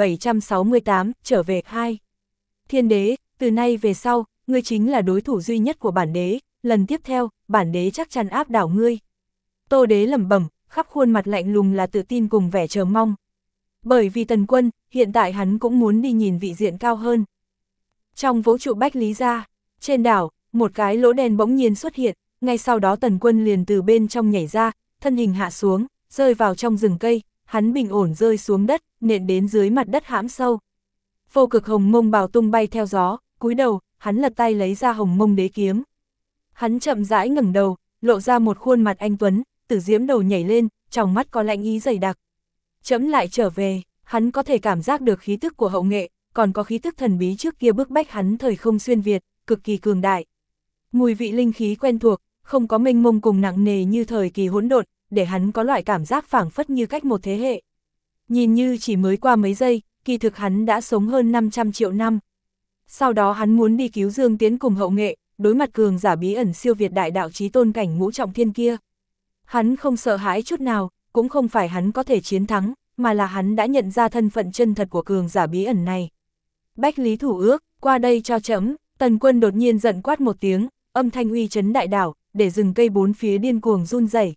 1768, trở về 2. Thiên Đế, từ nay về sau, ngươi chính là đối thủ duy nhất của bản đế, lần tiếp theo, bản đế chắc chắn áp đảo ngươi. Tô Đế lẩm bẩm, khắp khuôn mặt lạnh lùng là tự tin cùng vẻ chờ mong. Bởi vì Tần Quân, hiện tại hắn cũng muốn đi nhìn vị diện cao hơn. Trong vũ trụ Bách Lý gia, trên đảo, một cái lỗ đen bỗng nhiên xuất hiện, ngay sau đó Tần Quân liền từ bên trong nhảy ra, thân hình hạ xuống, rơi vào trong rừng cây, hắn bình ổn rơi xuống đất, nện đến dưới mặt đất hãm sâu. Vô Cực Hồng Mông bào tung bay theo gió, cúi đầu, hắn lật tay lấy ra Hồng Mông đế kiếm. Hắn chậm rãi ngẩng đầu, lộ ra một khuôn mặt anh tuấn, Tử Diễm đầu nhảy lên, trong mắt có lạnh ý dày đặc. Trẫm lại trở về, hắn có thể cảm giác được khí tức của hậu nghệ, còn có khí tức thần bí trước kia bức bách hắn thời không xuyên việt, cực kỳ cường đại. Mùi vị linh khí quen thuộc, không có mênh mông cùng nặng nề như thời kỳ hỗn độn, để hắn có loại cảm giác phảng phất như cách một thế hệ. Nhìn như chỉ mới qua mấy giây, kỳ thực hắn đã sống hơn 500 triệu năm. Sau đó hắn muốn đi cứu Dương Tiến cùng hậu nghệ, đối mặt cường giả bí ẩn siêu việt đại đạo chí tôn cảnh ngũ trọng thiên kia. Hắn không sợ hãi chút nào, cũng không phải hắn có thể chiến thắng, mà là hắn đã nhận ra thân phận chân thật của cường giả bí ẩn này. Bách Lý Thủ Ước, Qua đây cho trẫm. Tần Quân đột nhiên giận quát một tiếng, âm thanh uy chấn đại đảo, để rừng cây bốn phía điên cuồng run rẩy.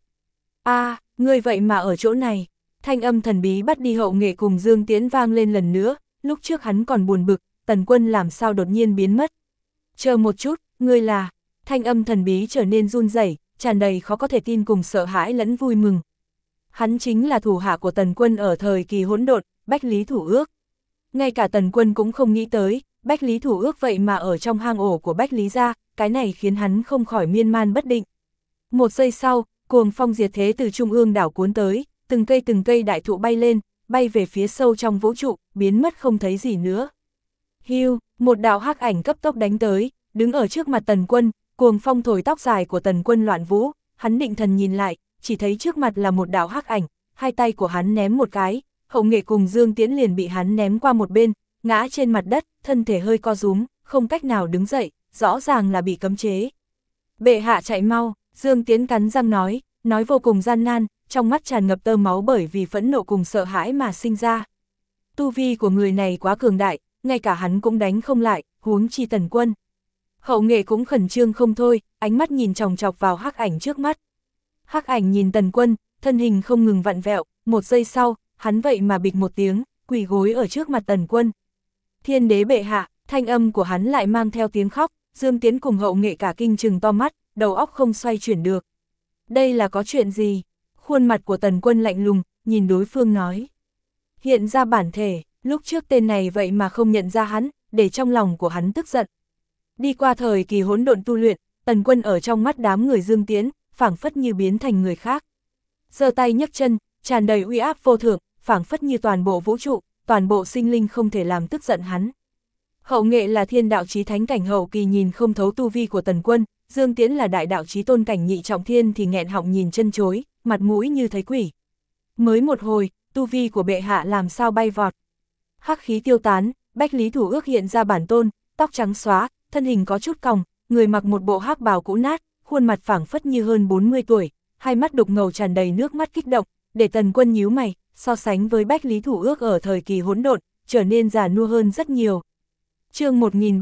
A, ngươi vậy mà ở chỗ này. Thanh âm thần bí bắt đi Hậu Nghệ cùng Dương Tiễn vang lên lần nữa, lúc trước hắn còn buồn bực, Tần Quân làm sao đột nhiên biến mất. Chờ một chút, ngươi là... Thanh âm thần bí trở nên run rẩy, tràn đầy khó có thể tin cùng sợ hãi lẫn vui mừng. Hắn chính là thủ hạ của Tần Quân ở thời kỳ hỗn độn, Bách Lý Thủ Ước. Ngay cả Tần Quân cũng không nghĩ tới, Bách Lý Thủ Ước vậy mà ở trong hang ổ của Bách Lý gia, cái này khiến hắn không khỏi miên man bất định. Một giây sau, cuồng phong diệt thế từ trung ương đảo cuốn tới, từng cây đại thụ bay lên, bay về phía sâu trong vũ trụ, biến mất không thấy gì nữa. Hiu, một đạo hắc ảnh cấp tốc đánh tới, đứng ở trước mặt Tần Quân, cuồng phong thổi tóc dài của Tần Quân loạn vũ, hắn định thần nhìn lại, chỉ thấy trước mặt là một đạo hắc ảnh, hai tay của hắn ném một cái, Hậu Nghệ cùng Dương Tiễn liền bị hắn ném qua một bên, ngã trên mặt đất, thân thể hơi co rúm, không cách nào đứng dậy, rõ ràng là bị cấm chế. Bệ hạ chạy mau, Dương Tiễn cắn răng nói vô cùng gian nan, trong mắt tràn ngập tơ máu bởi vì phẫn nộ cùng sợ hãi mà sinh ra. Tu vi của người này quá cường đại, ngay cả hắn cũng đánh không lại, huống chi Tần Quân. Hậu Nghệ cũng khẩn trương không thôi, ánh mắt nhìn chòng chọc vào hắc ảnh trước mắt. Hắc ảnh nhìn Tần Quân, thân hình không ngừng vặn vẹo, một giây sau, hắn vậy mà bịch một tiếng, quỳ gối ở trước mặt Tần Quân. Thiên đế bệ hạ, thanh âm của hắn lại mang theo tiếng khóc, Dương Tiễn cùng Hậu Nghệ cả kinh trừng to mắt, đầu óc không xoay chuyển được. Đây là có chuyện gì? Khuôn mặt của Tần Quân lạnh lùng, nhìn đối phương nói. Hiện ra bản thể, lúc trước tên này vậy mà không nhận ra hắn, để trong lòng của hắn tức giận. Đi qua thời kỳ hỗn độn tu luyện, Tần Quân ở trong mắt đám người Dương Tiễn, phảng phất như biến thành người khác. Giơ tay nhấc chân, tràn đầy uy áp vô thượng, phảng phất như toàn bộ vũ trụ, toàn bộ sinh linh không thể làm tức giận hắn. Hậu Nghệ là thiên đạo chí thánh cảnh hậu kỳ nhìn không thấu tu vi của Tần Quân, Dương Tiễn là đại đạo chí tôn cảnh nhị trọng thiên thì nghẹn họng nhìn chân chối, mặt mũi như thấy quỷ. Mới một hồi, tu vi của bệ hạ làm sao bay vọt. Hắc khí tiêu tán, Bách Lý Thủ Ước hiện ra bản tôn, tóc trắng xóa, thân hình có chút còng, người mặc một bộ hắc bào cũ nát, khuôn mặt phảng phất như hơn 40 tuổi, hai mắt đục ngầu tràn đầy nước mắt kích động, để Tần Quân nhíu mày, so sánh với Bách Lý Thủ Ước ở thời kỳ hỗn độn, trở nên già nua hơn rất nhiều. Chương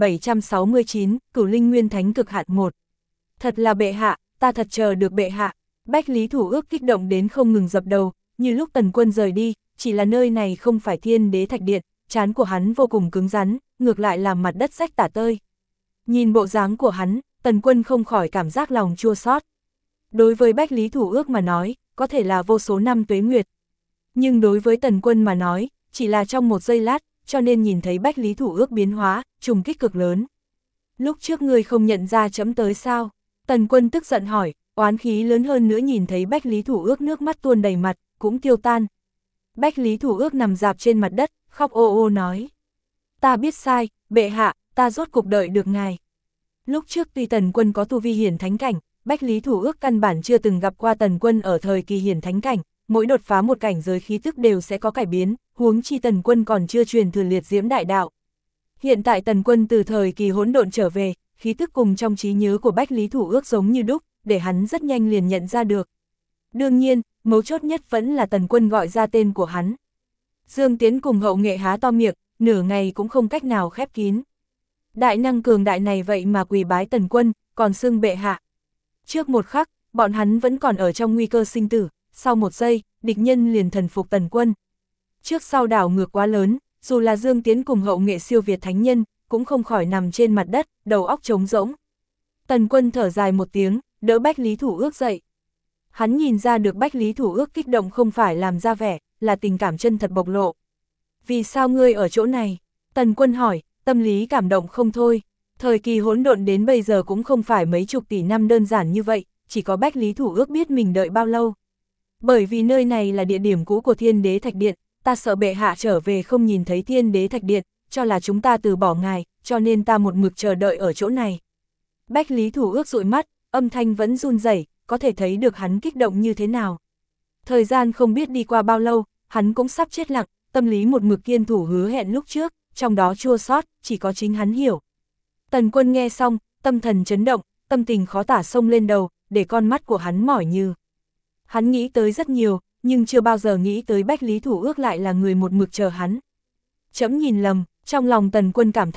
1769, Cửu Linh Nguyên Thánh cực hạn 1. Thật là bệ hạ, ta thật chờ được bệ hạ. Bách Lý Thủ Ước kích động đến không ngừng dập đầu, như lúc Tần Quân rời đi, chỉ là nơi này không phải Thiên Đế Thạch Điện, trán của hắn vô cùng cứng rắn, ngược lại làm mặt đất rách tả tơi. Nhìn bộ dáng của hắn, Tần Quân không khỏi cảm giác lòng chua xót. Đối với Bách Lý Thủ Ước mà nói, có thể là vô số năm tuế nguyệt. Nhưng đối với Tần Quân mà nói, chỉ là trong một giây lát, cho nên nhìn thấy Bách Lý Thủ Ước biến hóa, trùng kích cực lớn. Lúc trước ngươi không nhận ra chấm tới sao? Tần Quân tức giận hỏi, oán khí lớn hơn nữa nhìn thấy Bách Lý Thủ Ước nước mắt tuôn đầy mặt, cũng tiêu tan. Bách Lý Thủ Ước nằm rạp trên mặt đất, khóc ô ô nói. Ta biết sai, bệ hạ, ta rốt cục đợi được ngài. Lúc trước tuy Tần Quân có tu vi hiển thánh cảnh, Bách Lý Thủ Ước căn bản chưa từng gặp qua Tần Quân ở thời kỳ hiển thánh cảnh, mỗi đột phá một cảnh giới khí tức đều sẽ có cải biến, huống chi Tần Quân còn chưa truyền thừa liệt diễm đại đạo. Hiện tại Tần Quân từ thời kỳ hỗn độn trở về, khí tức cùng trong trí nhớ của Bách Lý Thủ Ước giống như đúc, để hắn rất nhanh liền nhận ra được. Đương nhiên, mấu chốt nhất vẫn là Tần Quân gọi ra tên của hắn. Dương Tiễn cùng Hậu Nghệ há to miệng, nửa ngày cũng không cách nào khép kín. Đại năng cường đại này vậy mà quỳ bái Tần Quân, còn xưng bệ hạ. Trước một khắc, bọn hắn vẫn còn ở trong nguy cơ sinh tử, sau một giây, địch nhân liền thần phục Tần Quân. Trước sau đảo ngược quá lớn, dù là Dương Tiễn cùng Hậu Nghệ siêu việt thánh nhân, cũng không khỏi nằm trên mặt đất, đầu óc trống rỗng. Tần Quân thở dài một tiếng, đỡ Bách Lý Thủ Ước dậy. Hắn nhìn ra được Bách Lý Thủ Ước kích động không phải làm ra vẻ, là tình cảm chân thật bộc lộ. Vì sao ngươi ở chỗ này? Tần Quân hỏi, tâm lý cảm động không thôi. Thời kỳ hỗn độn đến bây giờ cũng không phải mấy chục tỷ năm đơn giản như vậy, chỉ có Bách Lý Thủ Ước biết mình đợi bao lâu. Bởi vì nơi này là địa điểm cũ của Thiên Đế Thạch Điện, ta sợ bệ hạ trở về không nhìn thấy Thiên Đế Thạch Điện, cho là chúng ta từ bỏ ngài, cho nên ta một mực chờ đợi ở chỗ này. Bách Lý Thủ Ước dụi mắt, âm thanh vẫn run rẩy, có thể thấy được hắn kích động như thế nào. Thời gian không biết đi qua bao lâu, hắn cũng sắp chết lặng, tâm lý một mực kiên thủ hứa hẹn lúc trước, trong đó chua xót, chỉ có chính hắn hiểu. Tần Quân nghe xong, tâm thần chấn động, tâm tình khó tả xông lên đầu, để con mắt của hắn mỏi như. Hắn nghĩ tới rất nhiều, nhưng chưa bao giờ nghĩ tới Bách Lý Thủ Ước lại là người một mực chờ hắn. Chấm nhìn lầm, trong lòng Tần Quân cảm thán,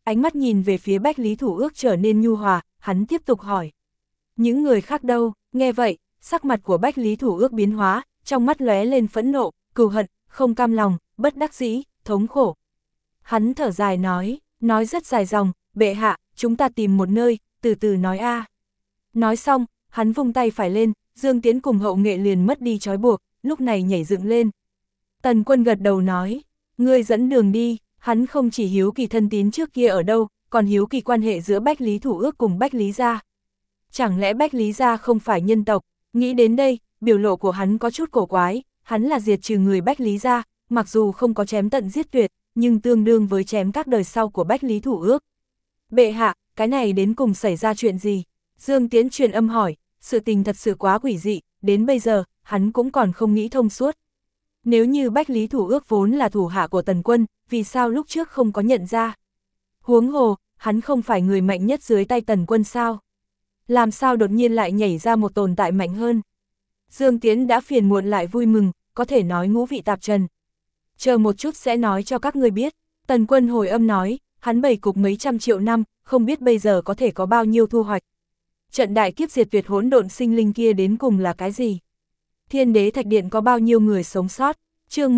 ánh mắt nhìn về phía Bách Lý Thủ Ước trở nên nhu hòa, hắn tiếp tục hỏi. Những người khác đâu? Nghe vậy, sắc mặt của Bách Lý Thủ Ước biến hóa, trong mắt lóe lên phẫn nộ, cừu hận, không cam lòng, bất đắc dĩ, thống khổ. Hắn thở dài nói rất dài dòng, bệ hạ, chúng ta tìm một nơi, từ từ nói a. Nói xong, hắn vung tay phải lên, Dương Tiến cùng Hậu Nghệ liền mất đi trói buộc, lúc này nhảy dựng lên. Tần Quân gật đầu nói, ngươi dẫn đường đi, hắn không chỉ hiếu kỳ thân tín trước kia ở đâu, còn hiếu kỳ quan hệ giữa Bách Lý Thủ Ước cùng Bách Lý Gia. Chẳng lẽ Bách Lý Gia không phải nhân tộc? Nghĩ đến đây, biểu lộ của hắn có chút cổ quái, hắn là diệt trừ người Bách Lý Gia, mặc dù không có chém tận giết tuyệt, nhưng tương đương với chém các đời sau của Bách Lý Thủ Ước. Bệ hạ, cái này đến cùng xảy ra chuyện gì? Dương Tiến truyền âm hỏi, sự tình thật sự quá quỷ dị, đến bây giờ, hắn cũng còn không nghĩ thông suốt. Nếu như Bách Lý Thủ Ước vốn là thủ hạ của Tần Quân, vì sao lúc trước không có nhận ra? Huống hồ, hắn không phải người mạnh nhất dưới tay Tần Quân sao? Làm sao đột nhiên lại nhảy ra một tồn tại mạnh hơn? Dương Tiến đã phiền muộn lại vui mừng, có thể nói ngũ vị tạp trần. Chờ một chút sẽ nói cho các ngươi biết. Tần Quân hồi âm nói, hắn bày cục mấy trăm triệu năm, không biết bây giờ có thể có bao nhiêu thu hoạch. Trận đại kiếp diệt tuyệt hỗn độn sinh linh kia đến cùng là cái gì? Thiên Đế Thạch Điện có bao nhiêu người sống sót? Chương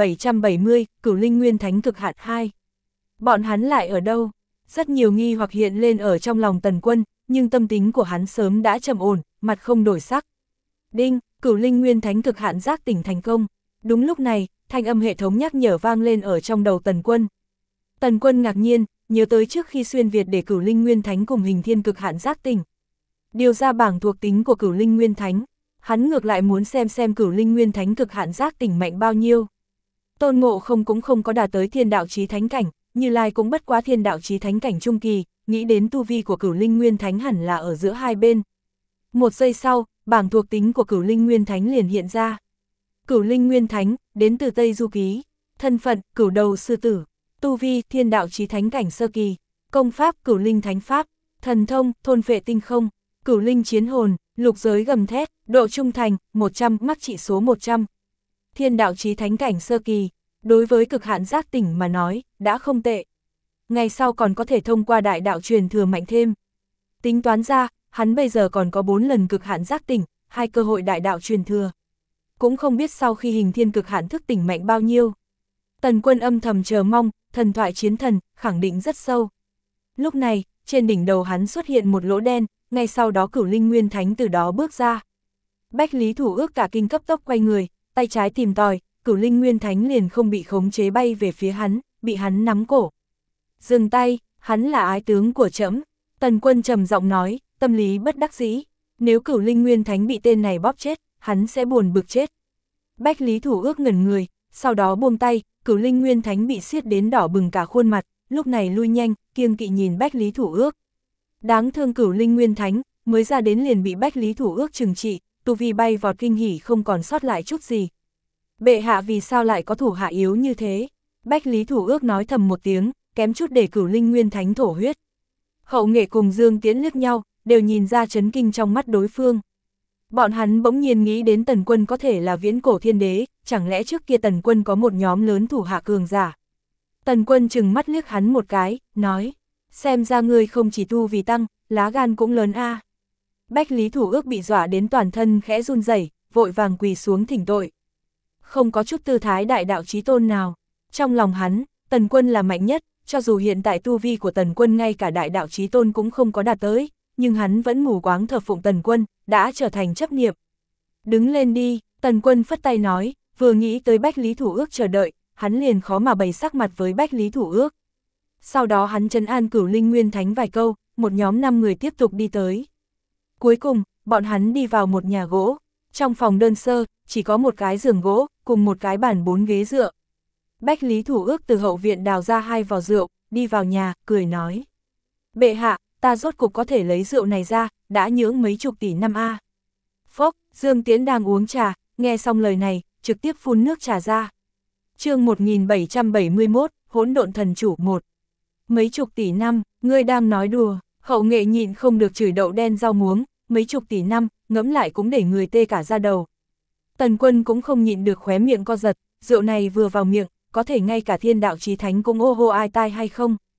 1770, Cửu Linh Nguyên Thánh cực hạn 2. Bọn hắn lại ở đâu? Rất nhiều nghi hoặc hiện lên ở trong lòng Tần Quân, nhưng tâm tính của hắn sớm đã trầm ổn, mặt không đổi sắc. Đinh, Cửu Linh Nguyên Thánh cực hạn giác tỉnh thành công. Đúng lúc này, thanh âm hệ thống nhắc nhở vang lên ở trong đầu Tần Quân. Tần Quân ngạc nhiên, nhớ tới trước khi xuyên Việt để Cửu Linh Nguyên Thánh cùng Hình Thiên cực hạn giác tỉnh. Điều ra bảng thuộc tính của Cửu Linh Nguyên Thánh, hắn ngược lại muốn xem Cửu Linh Nguyên Thánh cực hạn giác tỉnh mạnh bao nhiêu. Tôn Ngộ Không cũng không có đạt tới Thiên Đạo Chí Thánh cảnh, Như Lai cũng bất quá Thiên Đạo Chí Thánh cảnh trung kỳ, nghĩ đến tu vi của Cửu Linh Nguyên Thánh hẳn là ở giữa hai bên. Một giây sau, bảng thuộc tính của Cửu Linh Nguyên Thánh liền hiện ra. Cửu Linh Nguyên Thánh, đến từ Tây Du Ký, thân phận, Cửu Đầu Sư Tử, tu vi, Thiên Đạo Chí Thánh cảnh sơ kỳ, công pháp, Cửu Linh Thánh Pháp, thần thông, thôn phệ tinh không, Cửu Linh Chiến Hồn, lục giới gầm thét, độ trung thành, 100, mắc trị số 100. Thiên Đạo Chí Thánh cảnh sơ kỳ, đối với cực hạn giác tỉnh mà nói, đã không tệ. Ngày sau còn có thể thông qua đại đạo truyền thừa mạnh thêm. Tính toán ra, hắn bây giờ còn có 4 lần cực hạn giác tỉnh, 2 cơ hội đại đạo truyền thừa. Cũng không biết sau khi Hình Thiên cực hạn thức tỉnh mạnh bao nhiêu. Tần Quân âm thầm chờ mong, thần thoại chiến thần, khẳng định rất sâu. Lúc này, trên đỉnh đầu hắn xuất hiện một lỗ đen, ngay sau đó Cửu Linh Nguyên Thánh từ đó bước ra. Bách Lý Thủ Ước cả kinh cấp tốc quay người, tay trái tìm tòi, Cửu Linh Nguyên Thánh liền không bị khống chế bay về phía hắn, bị hắn nắm cổ. Dừng tay, hắn là ái tướng của trẫm. Tần Quân trầm giọng nói, tâm lý bất đắc dĩ. Nếu Cửu Linh Nguyên Thánh bị tên này bóp chết, hắn sẽ buồn bực chết. Bách Lý Thủ Ước ngẩn người, sau đó buông tay, Cửu Linh Nguyên Thánh bị siết đến đỏ bừng cả khuôn mặt, lúc này lui nhanh, kiêng kỵ nhìn Bách Lý Thủ Ước. Đáng thương Cửu Linh Nguyên Thánh, mới ra đến liền bị Bách Lý Thủ Ước trừng trị, tu vi bay vọt kinh hỉ không còn sót lại chút gì. Bệ hạ vì sao lại có thủ hạ yếu như thế? Bách Lý Thủ Ước nói thầm một tiếng, kém chút để Cửu Linh Nguyên Thánh thổ huyết. Hậu Nghệ cùng Dương Tiễn liếc nhau, đều nhìn ra chấn kinh trong mắt đối phương. Bọn hắn bỗng nhiên nghĩ đến Tần Quân có thể là viễn cổ thiên đế, chẳng lẽ trước kia Tần Quân có một nhóm lớn thủ hạ cường giả. Tần Quân chừng mắt liếc hắn một cái, nói, xem ra ngươi không chỉ tu vì tăng, lá gan cũng lớn a. Bách Lý Thủ Ước bị dọa đến toàn thân khẽ run rẩy, vội vàng quỳ xuống thỉnh tội. Không có chút tư thái đại đạo chí tôn nào. Trong lòng hắn, Tần Quân là mạnh nhất, cho dù hiện tại tu vi của Tần Quân ngay cả đại đạo chí tôn cũng không có đạt tới, nhưng hắn vẫn mù quáng thờ phụng Tần Quân, đã trở thành chấp niệm. Đứng lên đi, Tần Quân phất tay nói, vừa nghĩ tới Bách Lý Thủ Ước chờ đợi, hắn liền khó mà bày sắc mặt với Bách Lý Thủ Ước. Sau đó hắn trấn an Cửu Linh Nguyên Thánh vài câu, một nhóm 5 người tiếp tục đi tới. Cuối cùng, bọn hắn đi vào một nhà gỗ. Trong phòng đơn sơ, chỉ có một cái giường gỗ, cùng một cái bàn 4 ghế dựa. Bách Lý Thủ Ước từ hậu viện đào ra 2 vò rượu, đi vào nhà, cười nói. Bệ hạ, ta rốt cục có thể lấy rượu này ra, đã nhưỡng mấy chục tỷ năm a. Phốc, Dương Tiễn đang uống trà, nghe xong lời này, trực tiếp phun nước trà ra. Chương 1771, Hỗn Độn Thần Chủ 1. Mấy chục tỷ năm, ngươi đang nói đùa. Hậu Nghệ nhịn không được chửi đậu đen rau muống, mấy chục tỷ năm, ngẫm lại cũng để người tê cả da đầu. Tần Quân cũng không nhịn được khóe miệng co giật, rượu này vừa vào miệng, có thể ngay cả Thiên Đạo Chí Thánh cũng ô hô ai tai hay không.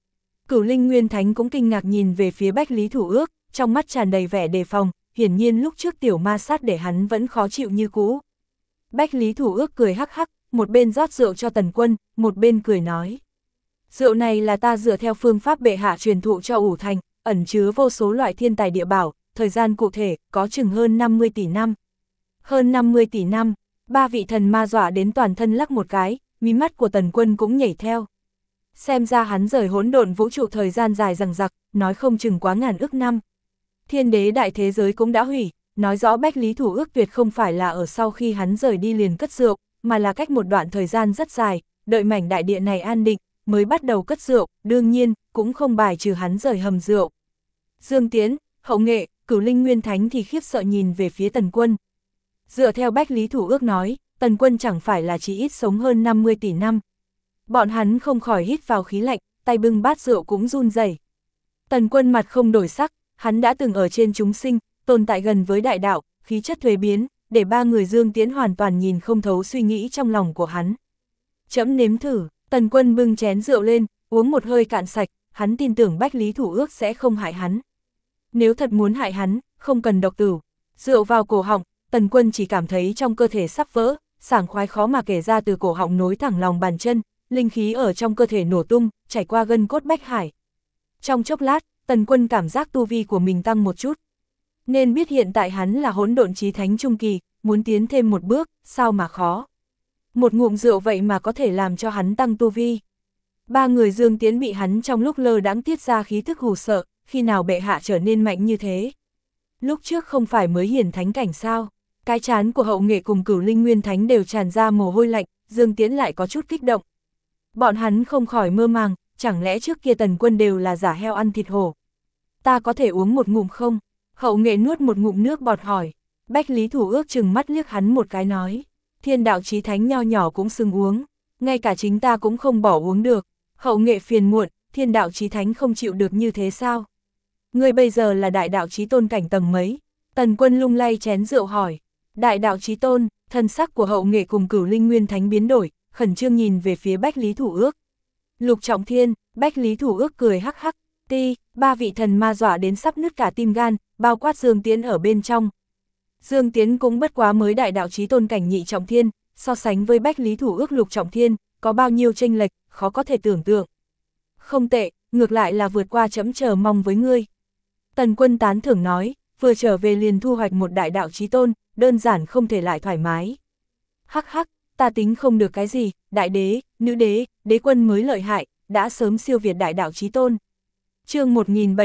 Cửu Linh Nguyên Thánh cũng kinh ngạc nhìn về phía Bách Lý Thủ Ước, trong mắt tràn đầy vẻ đề phòng, hiển nhiên lúc trước tiểu ma sát để hắn vẫn khó chịu như cũ. Bách Lý Thủ Ước cười hắc hắc, một bên rót rượu cho Tần Quân, một bên cười nói. Rượu này là ta dựa theo phương pháp bệ hạ truyền thụ cho ủ thành, ẩn chứa vô số loại thiên tài địa bảo, thời gian cụ thể có chừng hơn 50 tỷ năm. Hơn 50 tỷ năm, ba vị thần ma dọa đến toàn thân lắc một cái, mí mắt của Tần Quân cũng nhảy theo. Xem ra hắn rời hỗn độn vũ trụ thời gian dài dằng dặc, nói không chừng quá ngàn ức năm. Thiên đế đại thế giới cũng đã hủy, nói rõ Bách Lý Thủ Ước tuyệt không phải là ở sau khi hắn rời đi liền cất rượu, mà là cách một đoạn thời gian rất dài, đợi mảnh đại địa này an định, mới bắt đầu cất rượu, đương nhiên, cũng không bài trừ hắn rời hầm rượu. Dương Tiến, Hậu Nghệ, Cửu Linh Nguyên Thánh thì khiếp sợ nhìn về phía Tần Quân. Dựa theo Bách Lý Thủ Ước nói, Tần Quân chẳng phải là chỉ ít sống hơn 50 tỷ năm. Bọn hắn không khỏi hít vào khí lạnh, tay bưng bát rượu cũng run rẩy. Tần Quân mặt không đổi sắc, hắn đã từng ở trên chúng sinh, tồn tại gần với đại đạo, khí chất thuế biến, để ba người Dương Tiến hoàn toàn nhìn không thấu suy nghĩ trong lòng của hắn. Chấm nếm thử, Tần Quân bưng chén rượu lên, uống một hơi cạn sạch, hắn tin tưởng Bách Lý Thủ Ước sẽ không hại hắn. Nếu thật muốn hại hắn, không cần độc tử. Rượu vào cổ họng, Tần Quân chỉ cảm thấy trong cơ thể sắp vỡ, sảng khoái khó mà kể ra, từ cổ họng nối thẳng lòng bàn chân, linh khí ở trong cơ thể nổ tung, chảy qua gân cốt bách hải. Trong chốc lát, Tần Quân cảm giác tu vi của mình tăng một chút. Nên biết hiện tại hắn là hỗn độn chí thánh trung kỳ, muốn tiến thêm một bước, sao mà khó. Một ngụm rượu vậy mà có thể làm cho hắn tăng tu vi. Ba người Dương Tiến bị hắn trong lúc lơ đãng tiết ra khí thức hù sợ, khi nào bệ hạ trở nên mạnh như thế. Lúc trước không phải mới hiển thánh cảnh sao, cái chán của Hậu Nghệ cùng Cửu Linh Nguyên Thánh đều tràn ra mồ hôi lạnh, Dương Tiến lại có chút kích động. Bọn hắn không khỏi mơ màng, chẳng lẽ trước kia Tần Quân đều là giả heo ăn thịt hổ. Ta có thể uống một ngụm không? Hậu Nghệ nuốt một ngụm nước bọt hỏi. Bách Lý Thủ Ước chừng mắt liếc hắn một cái nói. Thiên đạo chí thánh nho nhỏ cũng xưng uống, ngay cả chính ta cũng không bỏ uống được. Hậu Nghệ phiền muộn, thiên đạo chí thánh không chịu được như thế sao? Ngươi bây giờ là đại đạo chí tôn cảnh tầng mấy? Tần Quân lung lay chén rượu hỏi. Đại đạo chí tôn, thân sắc của Hậu Nghệ cùng Cửu Linh Nguyên Thánh biến đổi, khẩn trương nhìn về phía Bách Lý Thủ Ước. Lục Trọng Thiên, Bách Lý Thủ Ước cười hắc hắc, ba vị thần ma dọa đến sắp nứt cả tim gan, bao quát Dương Tiến ở bên trong. Dương Tiến cũng bất quá mới đại đạo chí tôn cảnh nhị trọng thiên, so sánh với Bách Lý Thủ Ước Lục Trọng Thiên, có bao nhiêu chênh lệch, khó có thể tưởng tượng. Không tệ, ngược lại là vượt qua chấm chờ mong với ngươi. Tần Quân tán thưởng nói, vừa trở về liền thu hoạch một đại đạo chí tôn, đơn giản không thể lại thoải mái. Hắc hắc, ta tính không được cái gì, đại đế, nữ đế, đế quân mới lợi hại, đã sớm siêu việt đại đạo chí tôn. Chương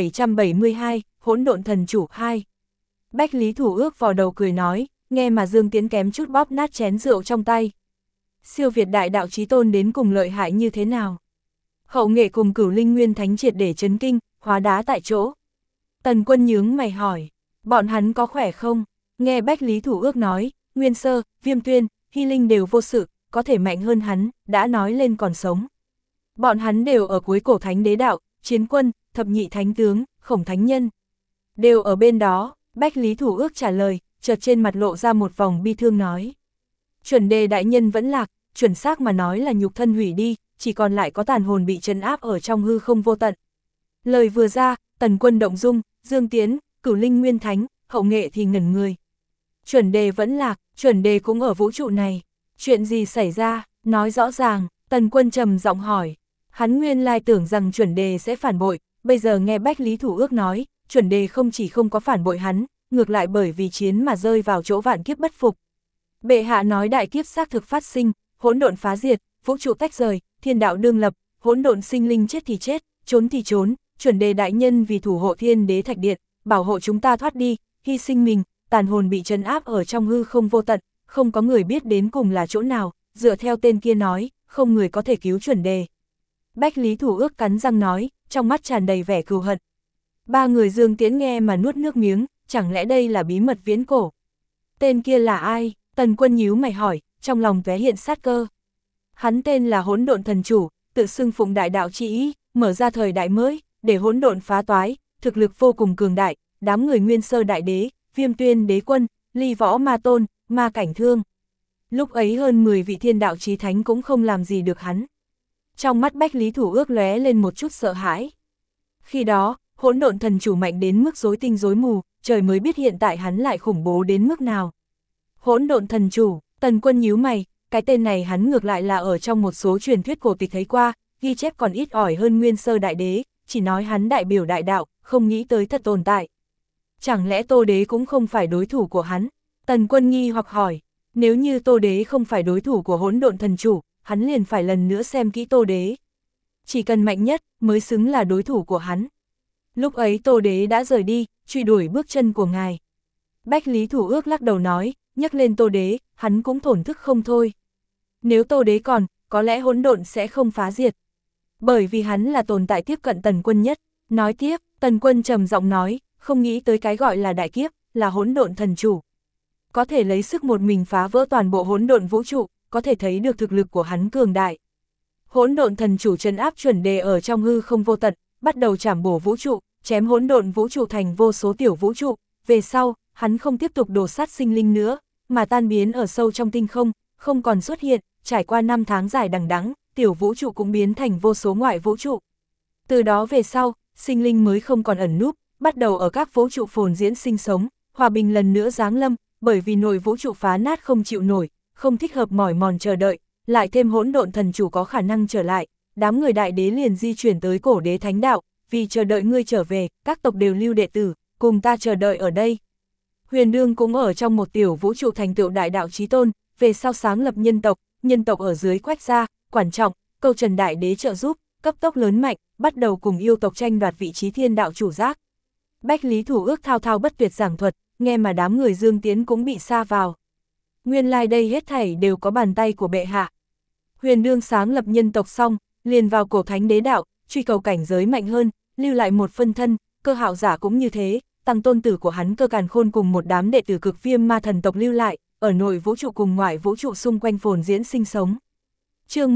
1772, Hỗn Độn Thần Chủ 2. Bách Lý Thủ Ước vò đầu cười nói, nghe mà Dương Tiến kém chút bóp nát chén rượu trong tay. Siêu việt đại đạo chí tôn đến cùng lợi hại như thế nào? Hậu Nghệ cùng Cửu Linh Nguyên Thánh triệt để chấn kinh, hóa đá tại chỗ. Tần Quân nhướng mày hỏi, bọn hắn có khỏe không? Nghe Bách Lý Thủ Ước nói, Nguyên Sơ, Viêm Tuyên, Hy Linh đều vô sự, có thể mạnh hơn hắn, đã nói lên còn sống. Bọn hắn đều ở cuối cổ thánh đế đạo, Chiến Quân, Thập Nhị Thánh Tướng, Khổng Thánh Nhân. Đều ở bên đó, Bách Lý Thủ Ước trả lời, chợt trên mặt lộ ra một vòng bi thương nói. Chuẩn đề đại nhân vẫn lạc, chuẩn xác mà nói là nhục thân hủy đi, chỉ còn lại có tàn hồn bị trấn áp ở trong hư không vô tận. Lời vừa ra, Tần Quân động dung, Dương Tiến, Cửu Linh Nguyên Thánh, Hậu Nghệ thì ngẩn người. Chuẩn đề vẫn lạc, chuẩn đề cũng ở vũ trụ này. Chuyện gì xảy ra, nói rõ ràng, Tần Quân trầm giọng hỏi. Hắn nguyên lai tưởng rằng chuẩn đề sẽ phản bội, bây giờ nghe Bách Lý Thủ Ước nói, chuẩn đề không chỉ không có phản bội hắn, ngược lại bởi vì chiến mà rơi vào chỗ vạn kiếp bất phục. Bệ hạ nói đại kiếp xác thực phát sinh, hỗn độn phá diệt, vũ trụ tách rời, thiên đạo đương lập, hỗn độn sinh linh chết thì chết, trốn thì trốn, chuẩn đề đại nhân vì thủ hộ thiên đế thạch điện, bảo hộ chúng ta thoát đi, hy sinh mình, tàn hồn bị trấn áp ở trong hư không vô tận, không có người biết đến cùng là chỗ nào, dựa theo tên kia nói, không người có thể cứu chuẩn đề. Bách Lý Thủ Ước cắn răng nói, trong mắt tràn đầy vẻ cừu hận. Ba người Dương Tiến nghe mà nuốt nước miếng, chẳng lẽ đây là bí mật viễn cổ? Tên kia là ai? Tần Quân nhíu mày hỏi, trong lòng tóe hiện sát cơ. Hắn tên là Hỗn Độn Thần Chủ, tự xưng phụng đại đạo chi ý, mở ra thời đại mới, để hỗn độn phá toái, thực lực vô cùng cường đại, đám người Nguyên Sơ đại đế, Viêm Tuyên đế quân, Ly Võ Ma Tôn, Ma Cảnh Thương. Lúc ấy hơn 10 vị thiên đạo chí thánh cũng không làm gì được hắn. Trong mắt Bách Lý Thủ Ước lóe lên một chút sợ hãi, Khi đó, hỗn độn thần chủ mạnh đến mức rối tinh rối mù, trời mới biết hiện tại hắn lại khủng bố đến mức nào. Hỗn độn thần chủ, Tần Quân nhíu mày, cái tên này hắn ngược lại là ở trong một số truyền thuyết cổ tịch thấy qua, ghi chép còn ít ỏi hơn Nguyên Sơ Đại Đế, chỉ nói hắn đại biểu đại đạo, không nghĩ tới thật tồn tại. Chẳng lẽ Tô Đế cũng không phải đối thủ của hắn? Tần Quân nghi hoặc hỏi, nếu như Tô Đế không phải đối thủ của hỗn độn thần chủ, hắn liền phải lần nữa xem kỹ Tô Đế. Chỉ cần mạnh nhất mới xứng là đối thủ của hắn. Lúc ấy Tô Đế đã rời đi, truy đuổi bước chân của ngài. Bách Lý Thủ Ước lắc đầu nói, nhắc lên Tô Đế, hắn cũng thổn thức không thôi. Nếu Tô Đế còn, có lẽ hỗn độn sẽ không phá diệt. Bởi vì hắn là tồn tại tiếp cận Tần Quân nhất. Nói tiếp, Tần Quân trầm giọng nói, không nghĩ tới cái gọi là đại kiếp, là hỗn độn thần chủ. Có thể lấy sức một mình phá vỡ toàn bộ hỗn độn vũ trụ, có thể thấy được thực lực của hắn cường đại. Hỗn độn thần chủ trấn áp chuẩn đề ở trong hư không vô tận, bắt đầu trảm bổ vũ trụ, chém hỗn độn vũ trụ thành vô số tiểu vũ trụ. Về sau, hắn không tiếp tục đổ sát sinh linh nữa, mà tan biến ở sâu trong tinh không, không còn xuất hiện, trải qua 5 tháng dài đằng đẵng, tiểu vũ trụ cũng biến thành vô số ngoại vũ trụ. Từ đó về sau, sinh linh mới không còn ẩn núp, bắt đầu ở các vũ trụ phồn diễn sinh sống, hòa bình lần nữa giáng lâm, bởi vì nội vũ trụ phá nát không chịu nổi, không thích hợp mỏi mòn chờ đợi, lại thêm hỗn độn thần chủ có khả năng trở lại, đám người đại đế liền di chuyển tới cổ đế thánh đạo, vì chờ đợi ngươi trở về, các tộc đều lưu đệ tử, cùng ta chờ đợi ở đây. Huyền Đương cũng ở trong một tiểu vũ trụ thành tựu đại đạo chí tôn, về sau sáng lập nhân tộc ở dưới quách gia, quản trọng, câu trần đại đế trợ giúp, cấp tốc lớn mạnh, bắt đầu cùng yêu tộc tranh đoạt vị trí thiên đạo chủ giác. Bách Lý Thủ Ước thao thao bất tuyệt giảng thuật, nghe mà đám người Dương Tiến cũng bị sa vào. Nguyên lai đây hết thảy đều có bàn tay của bệ hạ. Huyền Đương sáng lập nhân tộc xong, liền vào cổ thánh đế đạo, truy cầu cảnh giới mạnh hơn, lưu lại một phân thân, Cơ Hạo Giả cũng như thế, tăng tôn tử của hắn Cơ Càn Khôn cùng một đám đệ tử Cực Viêm Ma thần tộc lưu lại, ở nội vũ trụ cùng ngoại vũ trụ xung quanh phồn diễn sinh sống. Chương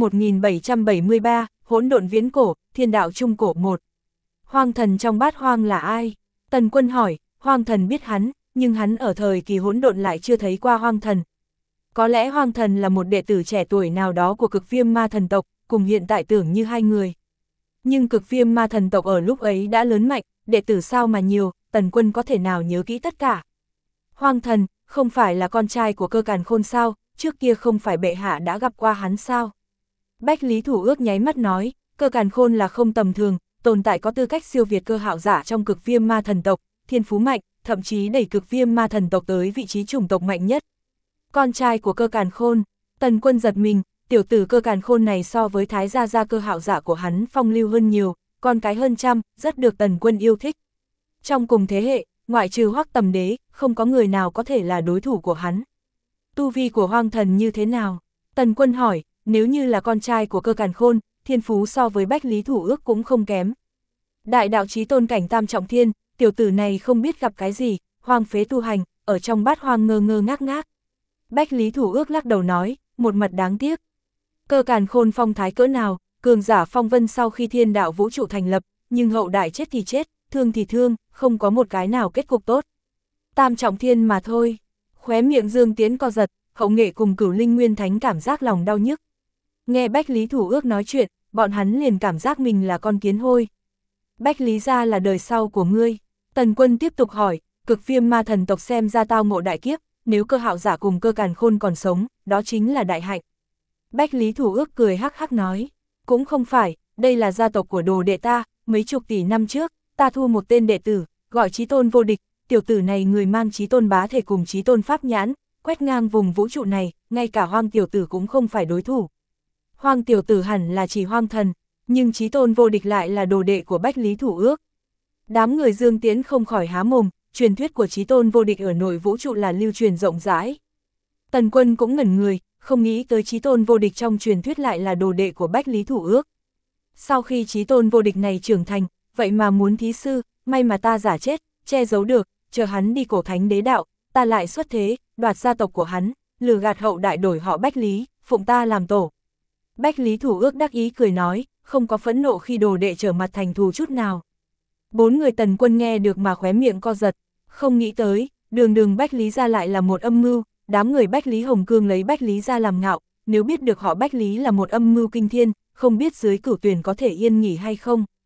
1773, Hỗn độn viễn cổ, Thiên đạo trung cổ 1. Hoang thần trong bát hoang là ai? Tần Quân hỏi, hoang thần biết hắn, nhưng hắn ở thời kỳ hỗn độn lại chưa thấy qua hoang thần. Có lẽ hoang thần là một đệ tử trẻ tuổi nào đó của Cực Viêm Ma thần tộc, cùng hiện tại tưởng như hai người. Nhưng Cực Viêm Ma thần tộc ở lúc ấy đã lớn mạnh, đệ tử sao mà nhiều, Tần Quân có thể nào nhớ kỹ tất cả. Hoang thần, không phải là con trai của Cơ Càn Khôn sao, trước kia không phải bệ hạ đã gặp qua hắn sao? Bách Lý Thủ Ước nháy mắt nói, Cơ Càn Khôn là không tầm thường, tồn tại có tư cách siêu việt Cơ Hạo Giả trong Cực Viêm Ma thần tộc, thiên phú mạnh, thậm chí đẩy Cực Viêm Ma thần tộc tới vị trí chủng tộc mạnh nhất. Con trai của Cơ Càn Khôn, Tần Quân giật mình, tiểu tử Cơ Càn Khôn này so với thái gia Cơ Hạo Giả của hắn phong lưu hơn nhiều, con cái hơn trăm, rất được Tần Quân yêu thích. Trong cùng thế hệ, ngoại trừ Hoắc Tầm Đế, không có người nào có thể là đối thủ của hắn. Tu vi của hoang thần như thế nào? Tần Quân hỏi, nếu như là con trai của Cơ Càn Khôn, thiên phú so với Bách Lý Thủ Ước cũng không kém. Đại đạo chí tôn cảnh tam trọng thiên, tiểu tử này không biết gặp cái gì, hoang phế tu hành, ở trong bát hoang ngơ ngơ ngác ngác. Bách Lý Thủ Ước lắc đầu nói, một mặt đáng tiếc. Cơ Càn Khôn phong thái cỡ nào, cường giả phong vân sau khi thiên đạo vũ trụ thành lập, nhưng hậu đại chết thì chết, thương thì thương, không có một cái nào kết cục tốt. Tam trọng thiên mà thôi. Khóe miệng Dương Tiến co giật, Hậu Nghệ cùng Cửu Linh Nguyên Thánh cảm giác lòng đau nhức. Nghe Bách Lý Thủ Ước nói chuyện, bọn hắn liền cảm giác mình là con kiến hôi. Bách Lý gia là đời sau của ngươi. Tần Quân tiếp tục hỏi, Cực Viêm Ma thần tộc xem ra tao ngộ đại kiếp, nếu Cơ Hạo Giả cùng Cơ Càn Khôn còn sống, đó chính là đại hạnh. Bách Lý Thủ Ước cười hắc hắc nói, cũng không phải, đây là gia tộc của đồ đệ ta, mấy chục tỷ năm trước, ta thu một tên đệ tử, gọi Chí Tôn Vô Địch, tiểu tử này người mang Chí Tôn bá thể cùng Chí Tôn pháp nhãn, quét ngang vùng vũ trụ này, ngay cả Hoang tiểu tử cũng không phải đối thủ. Hoang tiểu tử hẳn là chỉ hoang thần, nhưng Chí Tôn Vô Địch lại là đồ đệ của Bách Lý Thủ Ước. Đám người Dương Tiến không khỏi há mồm, truyền thuyết của Chí Tôn Vô Địch ở nội vũ trụ là lưu truyền rộng rãi. Tần Quân cũng ngẩn người, không nghĩ tới Chí Tôn Vô Địch trong truyền thuyết lại là đồ đệ của Bách Lý Thủ Ước. Sau khi Chí Tôn Vô Địch này trưởng thành, vậy mà muốn thí sư, may mà ta giả chết, che giấu được, chờ hắn đi cổ thánh đế đạo, ta lại xuất thế, đoạt gia tộc của hắn, lừa gạt hậu đại đổi họ Bách Lý, phụng ta làm tổ. Bách Lý Thủ Ước đắc ý cười nói, không có phẫn nộ khi đồ đệ trở mặt thành thù chút nào. Bốn người Tần Quân nghe được mà khóe miệng co giật, không nghĩ tới, đường Bách Lý gia lại là một âm mưu, đám người Bách Lý Hồng Cương lấy Bách Lý gia làm ngạo, nếu biết được họ Bách Lý là một âm mưu kinh thiên, không biết dưới Cửu Tuyền có thể yên nghỉ hay không.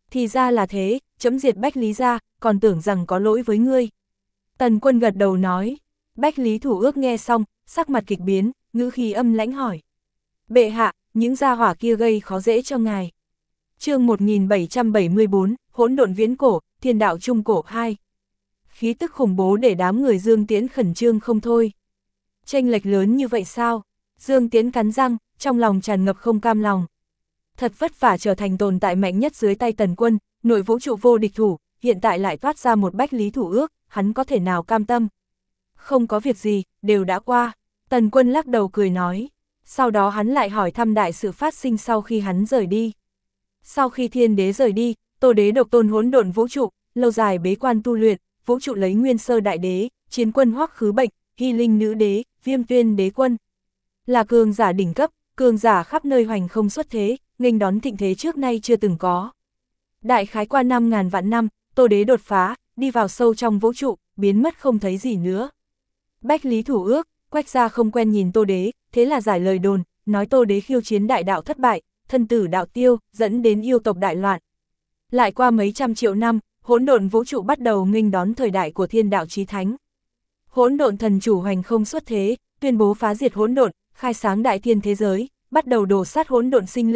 Thì ra là thế, chấm diệt Bách Lý gia, còn tưởng rằng có lỗi với ngươi. Tần Quân gật đầu nói. Bách Lý Thủ Ước nghe xong, sắc mặt kịch biến, ngữ khí âm lãnh hỏi. Bệ hạ, những gia hỏa kia gây khó dễ cho ngài. Chương 1774, Hỗn độn viễn cổ, Thiên đạo trung cổ 2. Khí tức khủng bố để đám người Dương Tiễn khẩn trương không thôi. Chênh lệch lớn như vậy sao? Dương Tiễn cắn răng, trong lòng tràn ngập không cam lòng. Thật vất vả trở thành tồn tại mạnh nhất dưới tay Tần Quân, nội vũ trụ vô địch thủ, hiện tại lại toát ra một Bách Lý Thủ Ước, hắn có thể nào cam tâm? Không có việc gì, đều đã qua. Tần Quân lắc đầu cười nói. Sau đó hắn lại hỏi thăm đại sự phát sinh sau khi hắn rời đi. Sau khi Thiên Đế rời đi, Tô Đế độc tôn hỗn độn vũ trụ, lâu dài bế quan tu luyện, vũ trụ lấy Nguyên Sơ Đại Đế, Chiến Quân Hoắc Khứ Bệnh, Hy Linh Nữ Đế, Viêm Tuyên Đế Quân. Là cường giả đỉnh cấp, cường giả khắp nơi hoành không xuất thế, nghênh đón thịnh thế trước nay chưa từng có. Đại khái qua 5.000 vạn năm, Tô Đế đột phá, đi vào sâu trong vũ trụ, biến mất không thấy gì nữa. Bách Lý Thủ Ước, Quách gia không quen nhìn Tô Đế, thế là giải lời đồn, nói Tô Đế khiêu chiến đại đạo thất bại, thân tử đạo tiêu, dẫn đến yêu tộc đại loạn. Lại qua mấy trăm triệu năm, hỗn độn vũ trụ bắt đầu nghênh đón thời đại của thiên đạo chí thánh. Hỗn độn thần chủ hoành không xuất thế, tuyên bố phá diệt hỗn độn, khai sáng đại thiên thế giới, bắt đầu đổ sát hỗn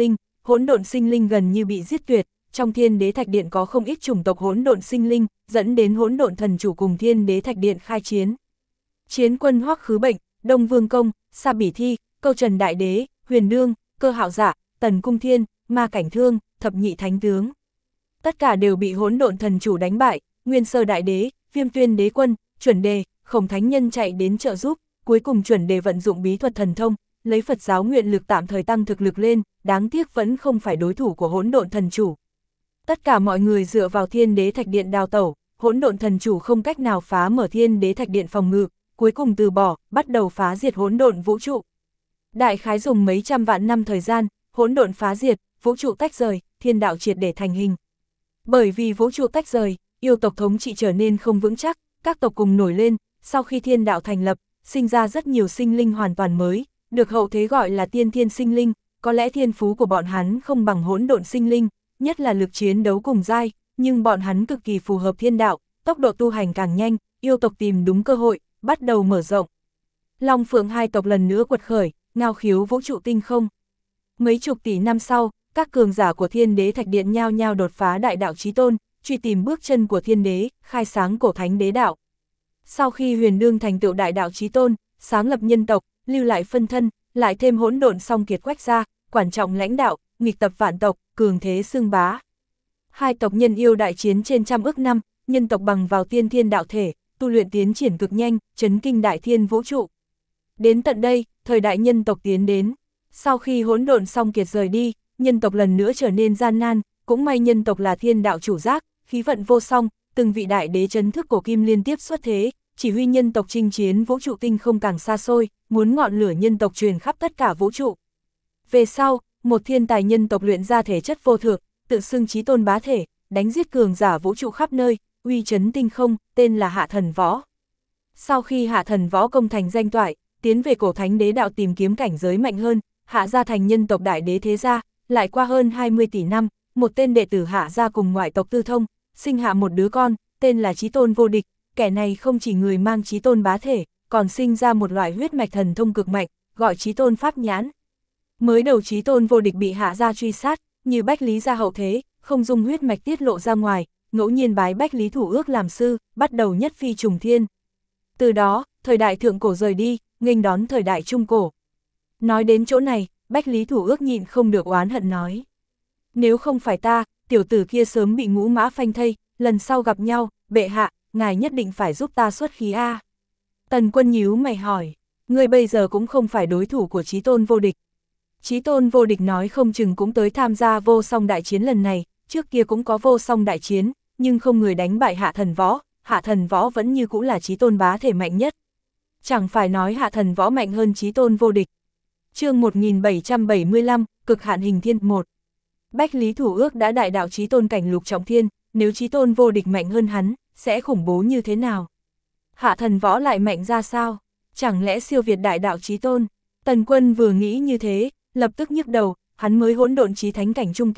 độn sinh linh gần như bị giết tuyệt. Trong Thiên Đế Thạch Điện có không ít chủng tộc hỗn độn sinh linh, dẫn đến hỗn độn thần chủ cùng Thiên Đế Thạch Điện khai chiến. Chiến Quân Hoắc Khứ Bệnh, Đông Vương Công, Sa Bỉ Thi, Câu Trần Đại Đế, Huyền Đương, Cơ Hạo Dạ, Tần Cung Thiên, Ma Cảnh Thương, Thập Nhị Thánh Tướng. Tất cả đều bị hỗn độn thần chủ đánh bại, Nguyên Sơ Đại Đế, Viêm Tuyên Đế Quân, Chuẩn Đề, Khổng Thánh Nhân chạy đến trợ giúp, cuối cùng Chuẩn Đề vận dụng bí thuật thần thông, lấy Phật giáo nguyện lực tạm thời tăng thực lực lên, đáng tiếc vẫn không phải đối thủ của hỗn độn thần chủ. Tất cả mọi người dựa vào Thiên Đế Thạch Điện đào tẩu, hỗn độn thần chủ không cách nào phá mở Thiên Đế Thạch Điện phòng ngự, cuối cùng từ bỏ, bắt đầu phá diệt hỗn độn vũ trụ. Đại khái dùng mấy trăm vạn năm thời gian, hỗn độn phá diệt, vũ trụ tách rời, thiên đạo triệt để thành hình. Bởi vì vũ trụ tách rời, yêu tộc thống trị trở nên không vững chắc, các tộc cùng nổi lên, sau khi thiên đạo thành lập, sinh ra rất nhiều sinh linh hoàn toàn mới, được hậu thế gọi là tiên thiên sinh linh, có lẽ thiên phú của bọn hắn không bằng hỗn độn sinh linh, nhất là lực chiến đấu cùng giai, nhưng bọn hắn cực kỳ phù hợp thiên đạo, tốc độ tu hành càng nhanh, yêu tộc tìm đúng cơ hội, bắt đầu mở rộng. Long Phượng hai tộc lần nữa quật khởi, ngao khiếu vũ trụ tinh không. Mấy chục tỷ năm sau, các cường giả của Thiên Đế Thạch Điện nhao nhao đột phá đại đạo chí tôn, truy tìm bước chân của Thiên Đế, khai sáng cổ thánh đế đạo. Sau khi Huyền Đương thành tựu đại đạo chí tôn, sáng lập nhân tộc, lưu lại phân thân, lại thêm hỗn độn song kiệt Quách gia, quản trọng lãnh đạo, nghịch tập vạn tộc, cường thế xưng bá. Hai tộc nhân yêu đại chiến trên trăm ức năm, nhân tộc bằng vào tiên thiên đạo thể, tu luyện tiến triển cực nhanh, chấn kinh đại thiên vũ trụ. Đến tận đây, thời đại nhân tộc tiến đến. Sau khi hỗn độn song kiệt rời đi, nhân tộc lần nữa trở nên gian nan, cũng may nhân tộc là thiên đạo chủ giác, khí vận vô song, từng vị đại đế chấn thức cổ kim liên tiếp xuất thế, chỉ huy nhân tộc chinh chiến vũ trụ tinh không càng xa xôi, muốn ngọn lửa nhân tộc truyền khắp tất cả vũ trụ. Về sau, một thiên tài nhân tộc luyện ra thể chất vô thượng, tự xưng chí tôn bá thể, đánh giết cường giả vũ trụ khắp nơi, uy chấn tinh không, tên là Hạ Thần Võ. Sau khi Hạ Thần Võ công thành danh toại, tiến về cổ thánh đế đạo tìm kiếm cảnh giới mạnh hơn, Hạ gia thành nhân tộc đại đế thế gia, lại qua hơn 20 tỷ năm, một tên đệ tử Hạ gia cùng ngoại tộc tư thông, sinh hạ một đứa con, tên là Chí Tôn vô địch, kẻ này không chỉ người mang Chí Tôn bá thể, còn sinh ra một loại huyết mạch thần thông cực mạnh, gọi Chí Tôn pháp nhãn. Mới đầu Chí Tôn vô địch bị Hạ gia truy sát, như Bách Lý gia hậu thế, không dung huyết mạch tiết lộ ra ngoài, ngẫu nhiên bái Bách Lý Thủ Ước làm sư, bắt đầu nhất phi trùng thiên. Từ đó, thời đại thượng cổ rời đi, nghênh đón thời đại trung cổ. Nói đến chỗ này, Bách Lý Thủ Ước nhịn không được oán hận nói. Nếu không phải ta, tiểu tử kia sớm bị ngũ mã phanh thây, lần sau gặp nhau, bệ hạ, ngài nhất định phải giúp ta xuất khí a. Tần Quân nhíu mày hỏi, ngươi bây giờ cũng không phải đối thủ của Chí Tôn vô địch. Chí Tôn vô địch nói không chừng cũng tới tham gia vô song đại chiến lần này, trước kia cũng có vô song đại chiến, nhưng không người đánh bại Hạ Thần Võ, Hạ Thần Võ vẫn như cũ là Chí Tôn bá thể mạnh nhất. Chẳng phải nói Hạ Thần Võ mạnh hơn Chí Tôn vô địch. Chương 1775, cực hạn hình thiên 1. Bách Lý Thủ Ước đã đại đạo Chí Tôn cảnh lục trọng thiên, nếu Chí Tôn vô địch mạnh hơn hắn, sẽ khủng bố như thế nào? Hạ Thần Võ lại mạnh ra sao? Chẳng lẽ siêu việt đại đạo Chí Tôn? Tần Quân vừa nghĩ như thế, lập tức nhức đầu, hắn mới hỗn độn chí thánh cảnh trung kỳ,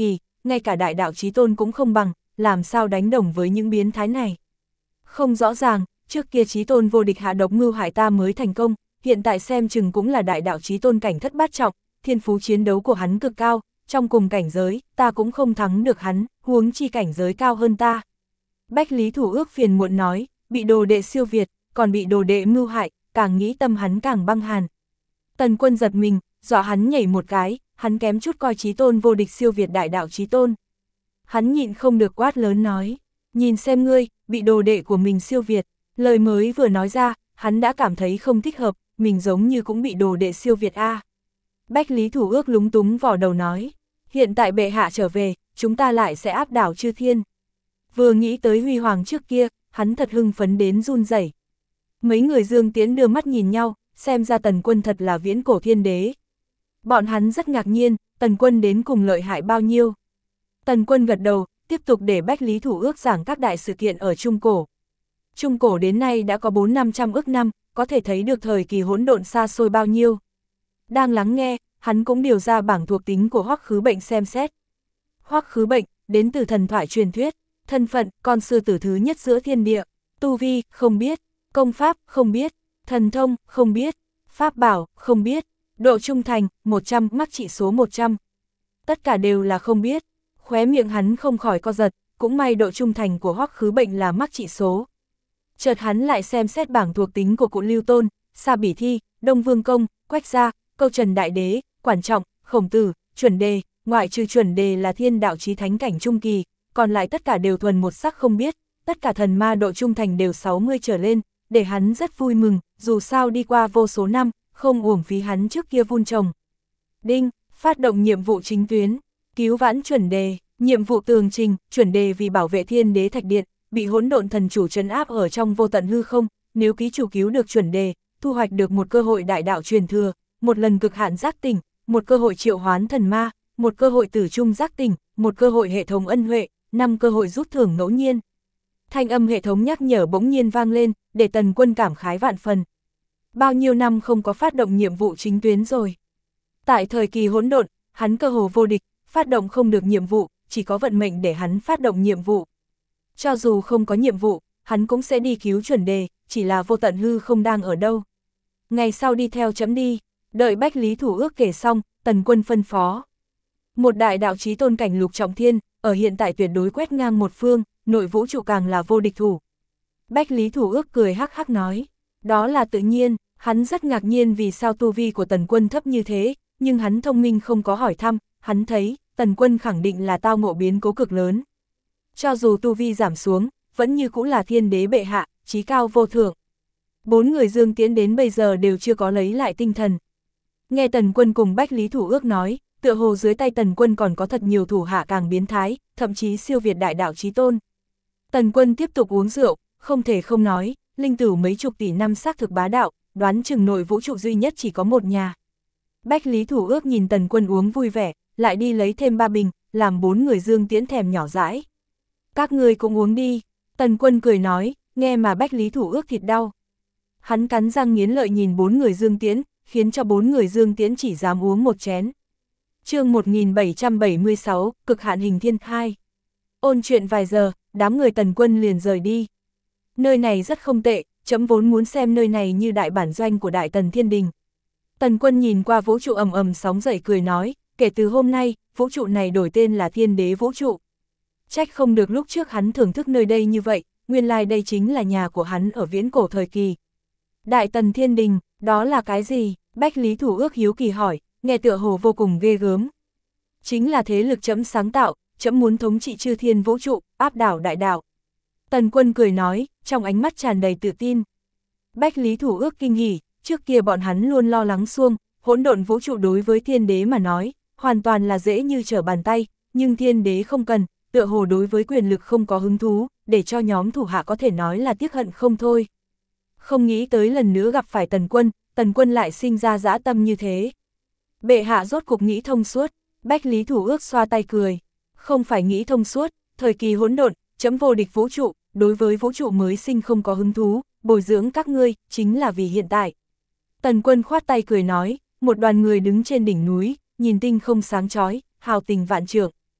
ngay cả đại đạo chí tôn cũng không bằng, làm sao đánh đồng với những biến thái này. Không rõ ràng, trước kia chí tôn vô địch hạ độc mưu hại ta mới thành công, hiện tại xem chừng cũng là đại đạo chí tôn cảnh thất bát trọng, thiên phú chiến đấu của hắn cực cao, trong cùng cảnh giới, ta cũng không thắng được hắn, huống chi cảnh giới cao hơn ta. Bách Lý Thủ Ước phiền muộn nói, bị đồ đệ siêu việt, còn bị đồ đệ mưu hại, càng nghĩ tâm hắn càng băng hàn. Tần Quân giật mình, dọa hắn nhảy một cái, hắn kém chút coi chí tôn vô địch siêu việt đại đạo chí tôn. Hắn nhịn không được quát lớn nói, nhìn xem ngươi, bị đồ đệ của mình siêu việt, lời mới vừa nói ra, hắn đã cảm thấy không thích hợp, mình giống như cũng bị đồ đệ siêu việt a. Bách Lý Thủ Ước lúng túng vò đầu nói, hiện tại bệ hạ trở về, chúng ta lại sẽ áp đảo chư thiên. Vừa nghĩ tới huy hoàng trước kia, hắn thật hưng phấn đến run rẩy. Mấy người Dương Tiễn đưa mắt nhìn nhau, xem ra Tần Quân thật là viễn cổ thiên đế. Bọn hắn rất ngạc nhiên, Tần Quân đến cùng lợi hại bao nhiêu. Tần Quân gật đầu, tiếp tục để Bách Lý Thủ Ước giảng các đại sự kiện ở Trung Cổ. Trung Cổ đến nay đã có 400-500 ức năm, có thể thấy được thời kỳ hỗn độn xa xôi bao nhiêu. Đang lắng nghe, hắn cũng điều ra bảng thuộc tính của Hoắc Khứ Bệnh xem xét. Hoắc Khứ Bệnh, đến từ thần thoại truyền thuyết, thân phận, con sư tử thứ nhất giữa thiên địa, tu vi, không biết, công pháp, không biết, thần thông, không biết, pháp bảo, không biết, độ trung thành, 100, mắc trị số 100. Tất cả đều là không biết, khóe miệng hắn không khỏi co giật, cũng may độ trung thành của Hoắc Khứ Bệnh là mắc trị số. Chợt hắn lại xem xét bảng thuộc tính của cụ Lưu Tôn, Sa Bỉ Thi, Đông Vương Công, Quách Gia, Câu Trần Đại Đế, Quản Trọng, Khổng Tử, Chuẩn Đề, ngoại trừ Chuẩn Đề là thiên đạo chí thánh cảnh trung kỳ, còn lại tất cả đều thuần một sắc không biết, tất cả thần ma độ trung thành đều 60 trở lên, để hắn rất vui mừng, dù sao đi qua vô số năm, không uổng phí hắn trước kia vun trồng. Đinh, phát động nhiệm vụ chính tuyến, cứu vãn Chuẩn Đề, nhiệm vụ tường trình, Chuẩn Đề vì bảo vệ Thiên Đế Thạch Điện, bị hỗn độn thần chủ trấn áp ở trong vô tận hư không, nếu ký chủ cứu được Chuẩn Đề, thu hoạch được một cơ hội đại đạo truyền thừa, một lần cực hạn giác tỉnh, một cơ hội triệu hoán thần ma, một cơ hội tử trung giác tỉnh, một cơ hội hệ thống ân huệ, 5 cơ hội rút thưởng ngẫu nhiên. Thanh âm hệ thống nhắc nhở bỗng nhiên vang lên, để Tần Quân cảm khái vạn phần. Bao nhiêu năm không có phát động nhiệm vụ chính tuyến rồi. Tại thời kỳ hỗn độn, hắn cơ hồ vô địch, phát động không được nhiệm vụ, chỉ có vận mệnh để hắn phát động nhiệm vụ. Cho dù không có nhiệm vụ, hắn cũng sẽ đi cứu Chuẩn Đề, chỉ là vô tận hư không đang ở đâu. Ngày sau đi theo chấm đi, đợi Bách Lý Thủ Ước kể xong, Tần Quân phân phó. Một đại đạo chí tôn cảnh lục trọng thiên, ở hiện tại tuyệt đối quét ngang một phương, nội vũ trụ càng là vô địch thủ. Bách Lý Thủ Ước cười hắc hắc nói, đó là tự nhiên, hắn rất ngạc nhiên vì sao tu vi của Tần Quân thấp như thế, nhưng hắn thông minh không có hỏi thăm, hắn thấy, Tần Quân khẳng định là tao ngộ biến cố cực lớn. Cho dù tu vi giảm xuống, vẫn như cũng là thiên đế bệ hạ, chí cao vô thượng. 4 người Dương Tiễn đến bây giờ đều chưa có lấy lại tinh thần. Nghe Tần Quân cùng Bách Lý Thủ Ước nói, tựa hồ dưới tay Tần Quân còn có thật nhiều thủ hạ càng biến thái, thậm chí siêu việt đại đạo chí tôn. Tần Quân tiếp tục uống rượu, không thể không nói, linh tử mấy chục tỷ năm xác thực bá đạo, đoán chừng nội vũ trụ duy nhất chỉ có một nhà. Bách Lý Thủ Ước nhìn Tần Quân uống vui vẻ, lại đi lấy thêm 3 bình, làm 4 người Dương Tiễn thèm nhỏ dãi. Các ngươi cũng uống đi, Tần Quân cười nói, nghe mà Bách Lý Thủ Ước thịt đau. Hắn cắn răng nghiến lợi nhìn 4 người Dương Tiễn, khiến cho 4 người Dương Tiễn chỉ dám uống một chén. Chương 1776, cực hạn hình thiên 2. Ôn chuyện vài giờ, đám người Tần Quân liền rời đi. Nơi này rất không tệ, chấm vốn muốn xem nơi này như đại bản doanh của Đại Tần Thiên Đình. Tần Quân nhìn qua vũ trụ ầm ầm sóng dậy cười nói, kể từ hôm nay, vũ trụ này đổi tên là Thiên Đế Vũ Trụ. Trách không được lúc trước hắn thưởng thức nơi đây như vậy, nguyên lai đây chính là nhà của hắn ở viễn cổ thời kỳ. Đại Tần Thiên Đình, đó là cái gì? Bách Lý Thủ Ước hiếu kỳ hỏi, nghe tựa hồ vô cùng ghê gớm. Chính là thế lực chấm sáng tạo, chấm muốn thống trị chư thiên vũ trụ, áp đảo đại đạo. Tần Quân cười nói, trong ánh mắt tràn đầy tự tin. Bách Lý Thủ Ước kinh hỉ, trước kia bọn hắn luôn lo lắng xuông, hỗn độn vũ trụ đối với thiên đế mà nói, hoàn toàn là dễ như trở bàn tay, nhưng thiên đế không cần, tựa hồ đối với quyền lực không có hứng thú, để cho nhóm thủ hạ có thể nói là tiếc hận không thôi. Không nghĩ tới lần nữa gặp phải Tần Quân lại sinh ra dã tâm như thế. Bệ hạ rốt cục nghĩ thông suốt, Bách Lý Thủ Ước xoa tay cười. Không phải nghĩ thông suốt, thời kỳ hỗn độn, chấm vô địch vũ trụ, đối với vũ trụ mới sinh không có hứng thú, bồi dưỡng các ngươi, chính là vì hiện tại. Tần Quân khoát tay cười nói, một đoàn người đứng trên đỉnh núi, nhìn tinh không sáng chói, hào tình vạn trượng.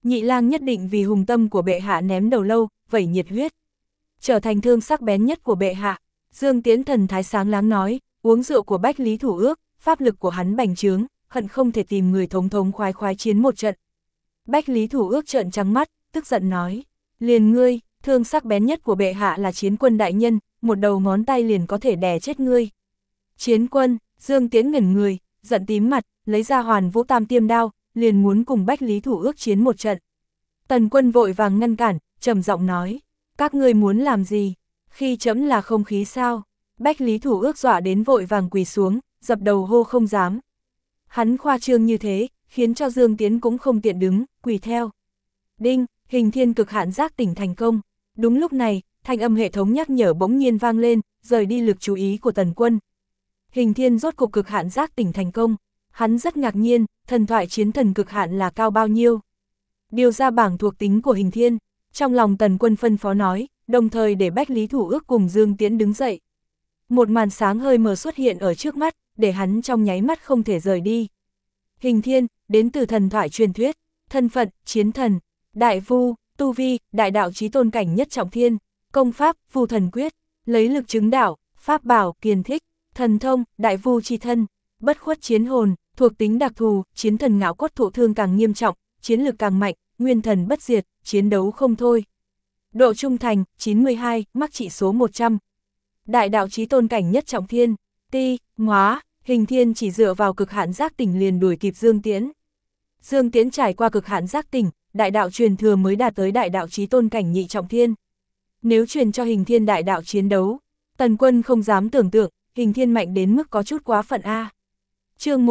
Nhị lang nhất định vì hùng tâm của bệ hạ ném đầu lâu, vẩy nhiệt huyết. Trở thành thương sắc bén nhất của bệ hạ. Dương Tiễn thần thái sáng láng nói, uống rượu của Bách Lý Thủ Ước, pháp lực của hắn bành trướng, hận không thể tìm người thống thống khoái khoái chiến một trận. Bách Lý Thủ Ước trợn trắng mắt, tức giận nói, liền ngươi, thương sắc bén nhất của bệ hạ là chiến quân đại nhân, một đầu ngón tay liền có thể đè chết ngươi. Chiến quân, Dương Tiễn ngẩn người, giận tím mặt, lấy ra Hoàn Vũ Tam Tiêm đao, liền muốn cùng Bách Lý Thủ Ước chiến một trận. Tần Quân vội vàng ngăn cản, trầm giọng nói, các ngươi muốn làm gì? Khi chấm là không khí sao? Bách Lý Thủ Ước dọa đến vội vàng quỳ xuống, dập đầu hô không dám. Hắn khoa trương như thế, khiến cho Dương Tiễn cũng không tiện đứng, quỳ theo. Đinh, hình thiên cực hạn giác tỉnh thành công. Đúng lúc này, thanh âm hệ thống nhắc nhở bỗng nhiên vang lên, rời đi lực chú ý của Tần Quân. Hình thiên rốt cục cực hạn giác tỉnh thành công. Hắn rất ngạc nhiên, thần thoại chiến thần cực hạn là cao bao nhiêu. Điều ra bảng thuộc tính của hình thiên, trong lòng Tần Quân phân phó nói, đồng thời để Bách Lý Thủ Ước cùng Dương Tiễn đứng dậy. Một màn sáng hơi mờ xuất hiện ở trước mắt, để hắn trong nháy mắt không thể rời đi. Hình thiên, đến từ thần thoại truyền thuyết, thân phận, chiến thần, đại vu, tu vi, đại đạo chí tôn cảnh nhất trọng thiên, công pháp, vu thần quyết, lấy lực chứng đạo, pháp bảo, kiền thích, thần thông, đại vu chi thân, bất khuất chiến hồn, thuộc tính đặc thù, chiến thần ngạo cốt thụ thương càng nghiêm trọng, chiến lực càng mạnh, nguyên thần bất diệt, chiến đấu không thôi. Độ trung thành, 92, mắc trị số 100. Đại đạo chí tôn cảnh nhất trọng thiên, ti, ngóa, hình thiên chỉ dựa vào cực hạn giác tỉnh liền đuổi kịp Dương Tiễn. Dương Tiễn trải qua cực hạn giác tỉnh, đại đạo truyền thừa mới đạt tới đại đạo chí tôn cảnh nhị trọng thiên. Nếu truyền cho hình thiên đại đạo chiến đấu, Tần Quân không dám tưởng tượng, hình thiên mạnh đến mức có chút quá phận A. Chương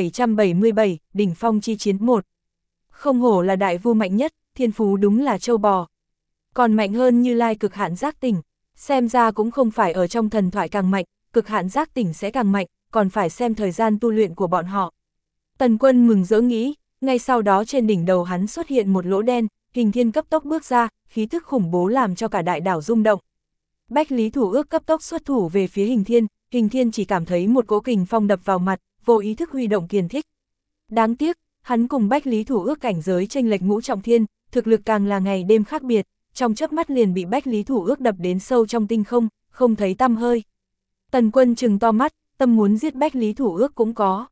1777, đỉnh phong chi chiến 1. Không hổ là đại vu mạnh nhất, thiên phú đúng là châu bò. Còn mạnh hơn Như Lai cực hạn giác tỉnh, xem ra cũng không phải ở trong thần thoại càng mạnh, cực hạn giác tỉnh sẽ càng mạnh, còn phải xem thời gian tu luyện của bọn họ. Tần Quân mừng rỡ nghĩ, ngay sau đó trên đỉnh đầu hắn xuất hiện một lỗ đen, hình thiên cấp tốc bước ra, khí tức khủng bố làm cho cả đại đảo rung động. Bách Lý Thủ Ước cấp tốc xuất thủ về phía hình thiên chỉ cảm thấy một cỗ kình phong đập vào mặt, vô ý thức huy động kiền thích. Đáng tiếc, hắn cùng Bách Lý Thủ Ước cảnh giới chênh lệch ngũ trọng thiên, thực lực càng là ngày đêm khác biệt, trong chớp mắt liền bị Bách Lý Thủ Ước đập đến sâu trong tinh không, không thấy tăm hơi. Tần Quân trừng to mắt, tâm muốn giết Bách Lý Thủ Ước cũng có.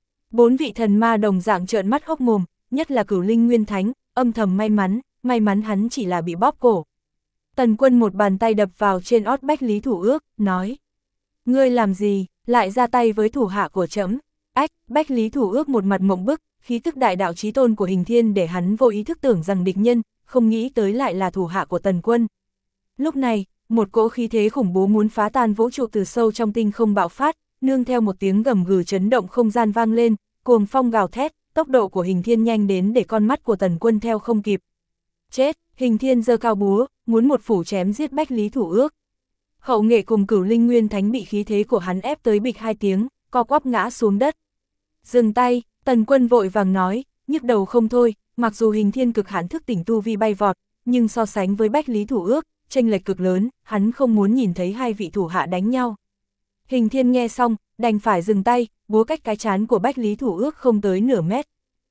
4 vị thần ma đồng dạng trợn mắt hốc mồm, nhất là Cửu Linh Nguyên Thánh, âm thầm may mắn hắn chỉ là bị bóp cổ. Tần Quân một bàn tay đập vào trên ót Bách Lý Thủ Ước, nói: "Ngươi làm gì, lại ra tay với thủ hạ của trẫm?" Ách, Bách Lý Thủ Ước một mặt mộng bức, khí tức đại đạo chí tôn của hình thiên để hắn vô ý thức tưởng rằng địch nhân, không nghĩ tới lại là thủ hạ của Tần Quân. Lúc này, một cỗ khí thế khủng bố muốn phá tan vũ trụ từ sâu trong tinh không bạo phát, nương theo một tiếng gầm gừ chấn động không gian vang lên, cuồng phong gào thét, tốc độ của hình thiên nhanh đến để con mắt của Tần Quân theo không kịp. Chết, hình thiên giơ cao búa, muốn một phủ chém giết Bách Lý Thủ Ước. Hậu nghệ cùng Cửu Linh Nguyên Thánh bị khí thế của hắn ép tới bịch 2 tiếng, co quắp ngã xuống đất. Dừng tay, Tần Quân vội vàng nói, nhức đầu không thôi, mặc dù hình thiên cực hạn thức tỉnh tu vi bay vọt, nhưng so sánh với Bách Lý Thủ Ước, chênh lệch cực lớn, hắn không muốn nhìn thấy hai vị thủ hạ đánh nhau. Hình thiên nghe xong, đành phải dừng tay, búa cách cái trán của Bách Lý Thủ Ước không tới nửa mét.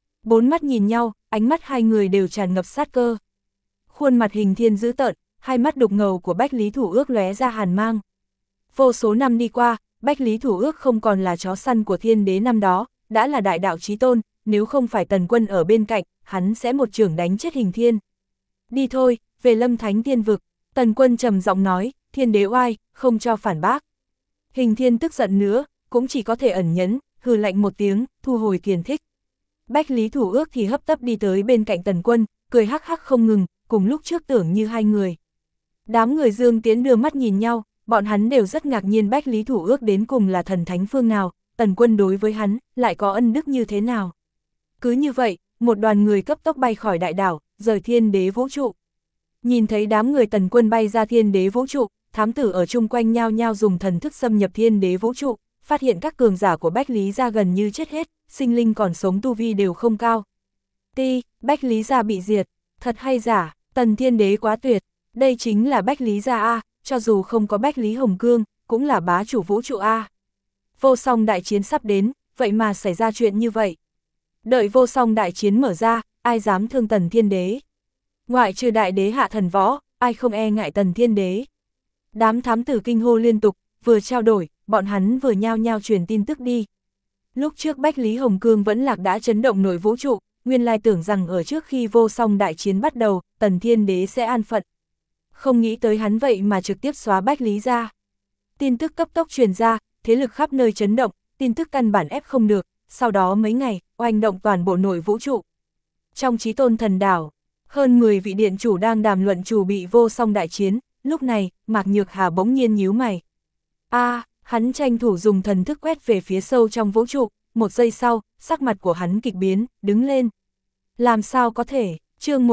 4 mắt nhìn nhau, ánh mắt hai người đều tràn ngập sát cơ. Khuôn mặt hình thiên dữ tợn, hai mắt đục ngầu của Bách Lý Thủ Ước lóe ra hàn mang. Vô số năm đi qua, Bách Lý Thủ Ước không còn là chó săn của thiên đế năm đó, đã là đại đạo chí tôn, nếu không phải Tần Quân ở bên cạnh, hắn sẽ một chưởng đánh chết hình thiên. Đi thôi, về Lâm Thánh Tiên Vực, Tần Quân trầm giọng nói, thiên đế oai, không cho phản bác. Hình thiên tức giận nữa, cũng chỉ có thể ẩn nhẫn, hừ lạnh một tiếng, thu hồi kiền thích. Bách Lý Thủ Ước thì hấp tấp đi tới bên cạnh Tần Quân, cười hắc hắc không ngừng, cùng lúc trước tưởng như hai người. Đám người Dương Tiễn đưa mắt nhìn nhau, bọn hắn đều rất ngạc nhiên Bách Lý Thủ Ước đến cùng là thần thánh phương nào, Tần Quân đối với hắn, lại có ân đức như thế nào. Cứ như vậy, một đoàn người cấp tốc bay khỏi đại đảo, rời thiên đế vũ trụ. Nhìn thấy đám người Tần Quân bay ra thiên đế vũ trụ, thám tử ở chung quanh nhao nhao dùng thần thức xâm nhập thiên đế vũ trụ, phát hiện các cường giả của Bách Lý gia gần như chết hết, sinh linh còn sống tu vi đều không cao. Bách Lý gia bị diệt, thật hay giả, Tần thiên đế quá tuyệt, đây chính là Bách Lý gia A, cho dù không có Bách Lý Hồng Cương, cũng là bá chủ vũ trụ A. Vô song đại chiến sắp đến, vậy mà xảy ra chuyện như vậy. Đợi vô song đại chiến mở ra, ai dám thương Tần Thiên Đế. Ngoại trừ đại đế Hạ Thần Võ, ai không e ngại Tần Thiên Đế. Đám thám tử kinh hô liên tục, vừa trao đổi, bọn hắn vừa nhao nhao truyền tin tức đi. Lúc trước Bách Lý Hồng Cương vẫn lạc đã chấn động nổi vũ trụ, nguyên lai tưởng rằng ở trước khi vô song đại chiến bắt đầu, Tần Thiên Đế sẽ an phận. Không nghĩ tới hắn vậy mà trực tiếp xóa Bách Lý ra. Tin tức cấp tốc truyền ra, thế lực khắp nơi chấn động, tin tức căn bản ép không được, sau đó mấy ngày, oanh động toàn bộ nội vũ trụ. Trong Chí Tôn Thần Đảo, hơn 10 vị điện chủ đang đàm luận chủ bị vô song đại chiến, lúc này, Mạc Nhược Hà bỗng nhiên nhíu mày. Hắn tranh thủ dùng thần thức quét về phía sâu trong vũ trụ, một giây sau, sắc mặt của hắn kịch biến, đứng lên. Làm sao có thể, chương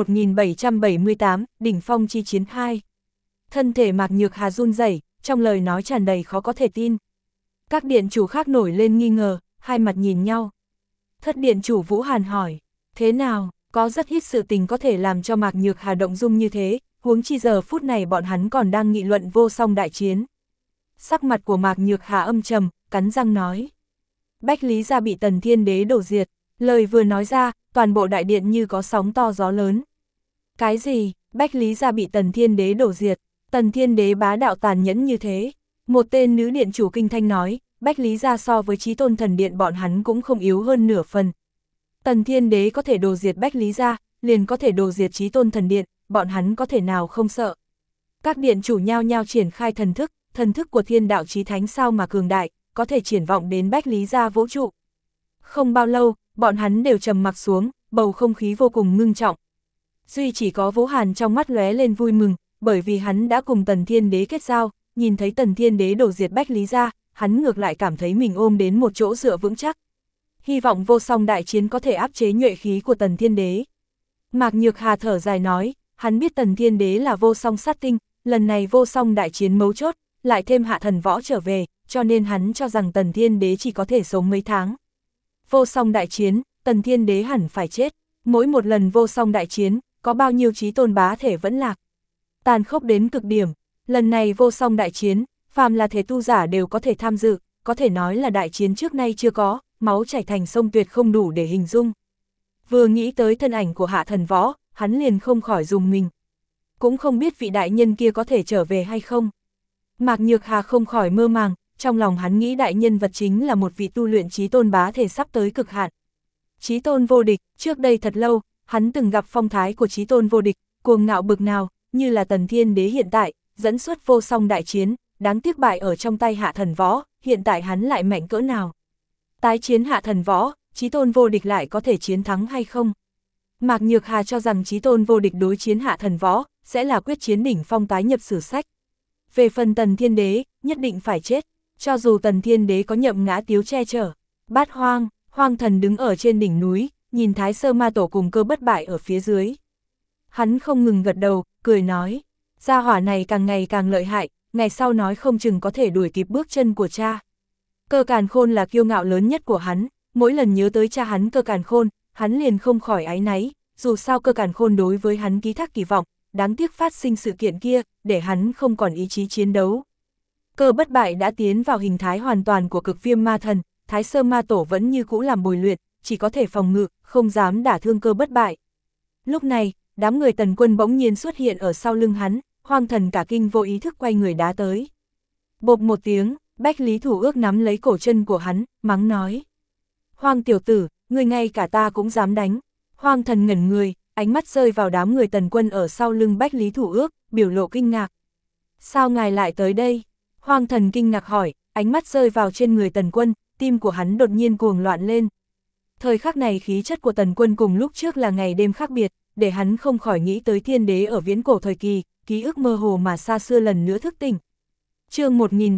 1778, Đỉnh Phong chi chiến 2. Thân thể Mạc Nhược Hà run rẩy, trong lời nói tràn đầy khó có thể tin. Các điện chủ khác nổi lên nghi ngờ, hai mặt nhìn nhau. Thất điện chủ Vũ Hàn hỏi, thế nào, có rất ít sự tình có thể làm cho Mạc Nhược Hà động dung như thế, huống chi giờ phút này bọn hắn còn đang nghị luận vô song đại chiến. Sắc mặt của Mạc Nhược Hà âm trầm, cắn răng nói. Bách Lý gia bị Tần Thiên Đế đổ diệt, lời vừa nói ra, toàn bộ đại điện như có sóng to gió lớn. Cái gì, Bách Lý gia bị Tần Thiên Đế đổ diệt, Tần Thiên Đế bá đạo tàn nhẫn như thế. Một tên nữ điện chủ kinh thanh nói, Bách Lý gia so với Chí Tôn Thần Điện bọn hắn cũng không yếu hơn nửa phần. Tần Thiên Đế có thể đổ diệt Bách Lý gia, liền có thể đổ diệt Chí Tôn Thần Điện, bọn hắn có thể nào không sợ. Các điện chủ nhao nhao triển khai thần thức của Thiên Đạo Chí Thánh sao mà cường đại, có thể triển vọng đến Bách Lý gia vũ trụ. Không bao lâu, bọn hắn đều trầm mặc xuống, bầu không khí vô cùng ngưng trọng. Duy chỉ có Vũ Hàn trong mắt lóe lên vui mừng, bởi vì hắn đã cùng Tần Thiên Đế kết giao, nhìn thấy Tần Thiên Đế đổ diệt Bách Lý gia, hắn ngược lại cảm thấy mình ôm đến một chỗ dựa vững chắc. Hy vọng vô song đại chiến có thể áp chế nhuệ khí của Tần Thiên Đế. Mạc Nhược Hà thở dài nói, hắn biết Tần Thiên Đế là vô song sát tinh, lần này vô song đại chiến mấu chốt, lại thêm Hạ Thần Võ trở về, cho nên hắn cho rằng Tần Thiên Đế chỉ có thể sống mấy tháng. Vô song đại chiến, Tần Thiên Đế hẳn phải chết, mỗi một lần vô song đại chiến, có bao nhiêu chí tôn bá thể vẫn lạc. Tàn khốc đến cực điểm, lần này vô song đại chiến, phàm là thể tu giả đều có thể tham dự, có thể nói là đại chiến trước nay chưa có, máu chảy thành sông tuyệt không đủ để hình dung. Vừa nghĩ tới thân ảnh của Hạ Thần Võ, hắn liền không khỏi rùng mình. Cũng không biết vị đại nhân kia có thể trở về hay không. Mạc Nhược Hà không khỏi mơ màng, trong lòng hắn nghĩ đại nhân vật chính là một vị tu luyện chí tôn bá thể sắp tới cực hạn. Chí tôn vô địch, trước đây thật lâu, hắn từng gặp phong thái của chí tôn vô địch, cuồng ngạo bực nào, như là Tần Thiên Đế hiện tại, dẫn xuất vô song đại chiến, đáng tiếc bại ở trong tay Hạ Thần Võ, hiện tại hắn lại mạnh cỡ nào. Tái chiến Hạ Thần Võ, chí tôn vô địch lại có thể chiến thắng hay không? Mạc Nhược Hà cho rằng chí tôn vô địch đối chiến Hạ Thần Võ, sẽ là quyết chiến đỉnh phong tái nhập sử sách. Về phần Tần Thiên Đế, nhất định phải chết, cho dù Tần Thiên Đế có Nhậm Ngã Tiếu che chở. Bát Hoang, Hoang Thần đứng ở trên đỉnh núi, nhìn Thái Sơ Ma Tổ cùng Cơ Bất Bại ở phía dưới. Hắn không ngừng gật đầu, cười nói, gia hỏa này càng ngày càng lợi hại, ngày sau nói không chừng có thể đuổi kịp bước chân của cha. Cơ Càn Khôn là kiêu ngạo lớn nhất của hắn, mỗi lần nhớ tới cha hắn Cơ Càn Khôn, hắn liền không khỏi áy náy, dù sao Cơ Càn Khôn đối với hắn ký thác kỳ vọng, đáng tiếc phát sinh sự kiện kia, để hắn không còn ý chí chiến đấu. Cơ Bất Bại đã tiến vào hình thái hoàn toàn của Cực Viêm Ma Thần, Thái Sơ Ma Tổ vẫn như cũ làm bồi luyện, chỉ có thể phòng ngự, không dám đả thương Cơ Bất Bại. Lúc này, đám người Tần Quân bỗng nhiên xuất hiện ở sau lưng hắn, Hoang Thần cả kinh vô ý thức quay người đá tới. Bộp một tiếng, Bách Lý Thủ Ước nắm lấy cổ chân của hắn, mắng nói. Hoang tiểu tử, người ngay cả ta cũng dám đánh. Hoang Thần ngẩn người, ánh mắt rơi vào đám người Tần Quân ở sau lưng Bách Lý Thủ Ước, biểu lộ kinh ngạc. Sao ngài lại tới đây? Hoang Thần kinh ngạc hỏi, ánh mắt rơi vào trên người Tần Quân, tim của hắn đột nhiên cuồng loạn lên. Thời khắc này khí chất của Tần Quân cùng lúc trước là ngày đêm khác biệt, để hắn không khỏi nghĩ tới Thiên Đế ở viễn cổ thời kỳ, ký ức mơ hồ mà xa xưa lần nữa thức tỉnh. Chương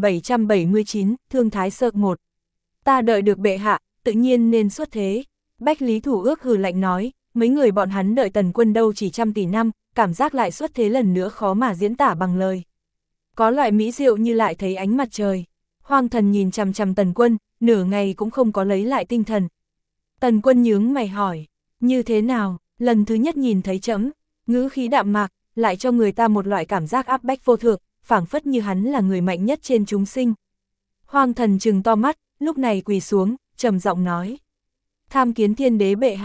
1779, Thương Thái Sơ 1. Ta đợi được bệ hạ, tự nhiên nên xuất thế. Bách Lý Thủ Ước hừ lạnh nói, mấy người bọn hắn đợi Tần Quân đâu chỉ trăm tỷ năm, cảm giác lại xuất thế lần nữa khó mà diễn tả bằng lời. Có loại mỹ diệu như lại thấy ánh mặt trời. Hoang Thần nhìn chằm chằm Tần Quân, nửa ngày cũng không có lấy lại tinh thần. Tần Quân nhướng mày hỏi, như thế nào, lần thứ nhất nhìn thấy trẫm, ngữ khí đạm mạc, lại cho người ta một loại cảm giác áp bách vô thượng, phảng phất như hắn là người mạnh nhất trên chúng sinh. Hoang Thần trừng to mắt, lúc này quỳ xuống, trầm giọng nói. Tham kiến Thiên Đế bệ hạ,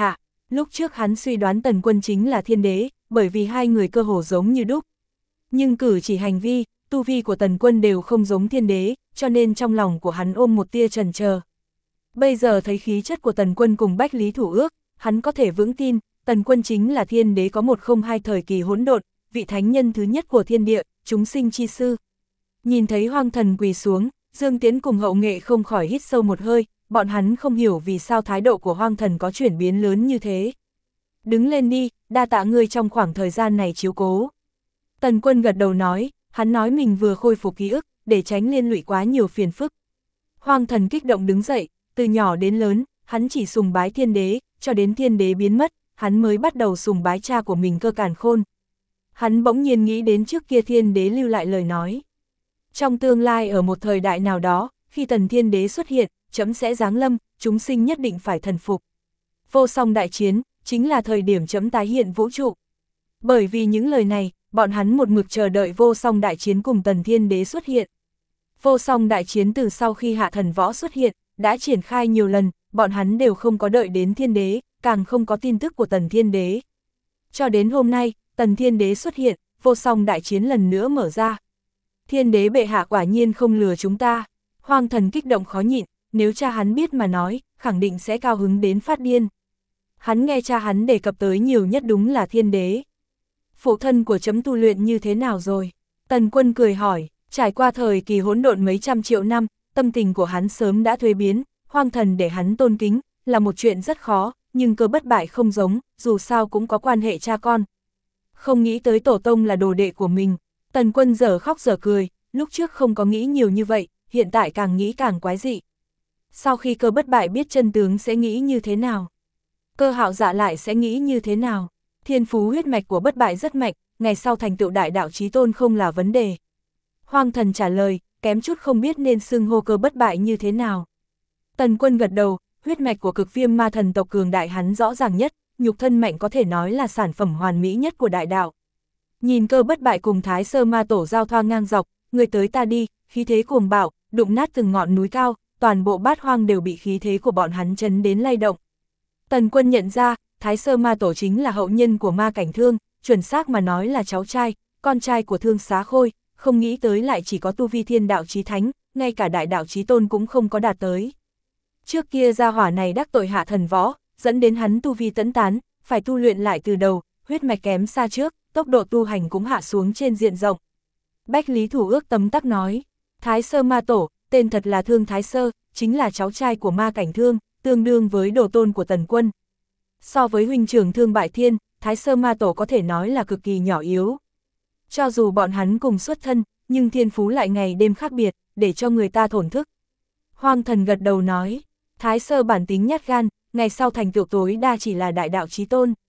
Lúc trước hắn suy đoán Tần Quân chính là thiên đế, bởi vì hai người cơ hồ giống như đúc. Nhưng cử chỉ hành vi, tu vi của Tần Quân đều không giống thiên đế, cho nên trong lòng của hắn ôm một tia chần chờ. Bây giờ thấy khí chất của Tần Quân cùng Bách Lý Thủ Ước, hắn có thể vững tin, Tần Quân chính là thiên đế có 102 thời kỳ hỗn độn, vị thánh nhân thứ nhất của thiên địa, chúng sinh chi sư. Nhìn thấy Hoang Thần quỳ xuống, Dương Tiến cùng Hậu Nghệ không khỏi hít sâu một hơi, bọn hắn không hiểu vì sao thái độ của Hoang Thần có chuyển biến lớn như thế. Đứng lên đi, đa tạ ngươi trong khoảng thời gian này chiếu cố. Tần Quân gật đầu nói, hắn nói mình vừa khôi phục ký ức, để tránh liên lụy quá nhiều phiền phức. Hoang Thần kích động đứng dậy, từ nhỏ đến lớn, hắn chỉ sùng bái thiên đế, cho đến thiên đế biến mất, hắn mới bắt đầu sùng bái cha của mình Cơ Càn Khôn. Hắn bỗng nhiên nghĩ đến trước kia thiên đế lưu lại lời nói. Trong tương lai ở một thời đại nào đó, khi Tần Thiên Đế xuất hiện, chấm sẽ giáng lâm, chúng sinh nhất định phải thần phục. Vô song đại chiến, chính là thời điểm chấm tái hiện vũ trụ. Bởi vì những lời này, bọn hắn một mực chờ đợi vô song đại chiến cùng Tần Thiên Đế xuất hiện. Vô song đại chiến từ sau khi Hạ Thần Võ xuất hiện, đã triển khai nhiều lần, bọn hắn đều không có đợi đến Thiên Đế, càng không có tin tức của Tần Thiên Đế. Cho đến hôm nay, Tần Thiên Đế xuất hiện, vô song đại chiến lần nữa mở ra. Thiên đế bệ hạ quả nhiên không lừa chúng ta. Hoang Thần kích động khó nhịn, nếu cha hắn biết mà nói, khẳng định sẽ cao hứng đến phát điên. Hắn nghe cha hắn đề cập tới nhiều nhất đúng là thiên đế. Phụ thân của chấm tu luyện như thế nào rồi? Tần Quân cười hỏi, trải qua thời kỳ hỗn độn mấy trăm triệu năm, tâm tình của hắn sớm đã thuế biến, Hoang Thần để hắn tôn kính, là một chuyện rất khó, nhưng Cơ Bất Bại không giống, dù sao cũng có quan hệ cha con. Không nghĩ tới tổ tông là đồ đệ của mình. Tần Quân dở khóc dở cười, lúc trước không có nghĩ nhiều như vậy, hiện tại càng nghĩ càng quái dị. Sau khi Cơ Bất Bại biết chân tướng sẽ nghĩ như thế nào? Cơ Hạo Dạ lại sẽ nghĩ như thế nào? Thiên phú huyết mạch của Bất Bại rất mạnh, ngày sau thành tựu đại đạo chí tôn không là vấn đề. Hoang Thần trả lời, kém chút không biết nên xưng hô Cơ Bất Bại như thế nào. Tần Quân gật đầu, huyết mạch của Cực Viêm ma thần tộc cường đại hắn rõ ràng nhất, nhục thân mạnh có thể nói là sản phẩm hoàn mỹ nhất của đại đạo. Nhìn Cơ Bất Bại cùng Thái Sơ Ma Tổ giao thoa ngang dọc, người tới ta đi, khí thế cuồng bạo, đụng nát từng ngọn núi cao, toàn bộ Bát Hoang đều bị khí thế của bọn hắn chấn đến lay động. Tần Quân nhận ra, Thái Sơ Ma Tổ chính là hậu nhân của Ma Cảnh Thương, chuẩn xác mà nói là cháu trai, con trai của Thương Xá Khôi, không nghĩ tới lại chỉ có tu vi thiên đạo chí thánh, ngay cả đại đạo chí tôn cũng không có đạt tới. Trước kia gia hỏa này đắc tội Hạ Thần Võ, dẫn đến hắn tu vi tẫn tán, phải tu luyện lại từ đầu, huyết mạch kém xa trước, tốc độ tu hành cũng hạ xuống trên diện rộng. Bách Lý Thủ Ước tấm tắc nói, Thái Sơ Ma Tổ, tên thật là Thương Thái Sơ, chính là cháu trai của Ma Cảnh Thương, tương đương với đồ tôn của Tần Quân. So với huynh trưởng Thương Bại Thiên, Thái Sơ Ma Tổ có thể nói là cực kỳ nhỏ yếu. Cho dù bọn hắn cùng xuất thân, nhưng thiên phú lại ngày đêm khác biệt, để cho người ta thổn thức. Hoang Thần gật đầu nói, Thái Sơ bản tính nhát gan, ngày sau thành tựu tối đa chỉ là đại đạo chí tôn.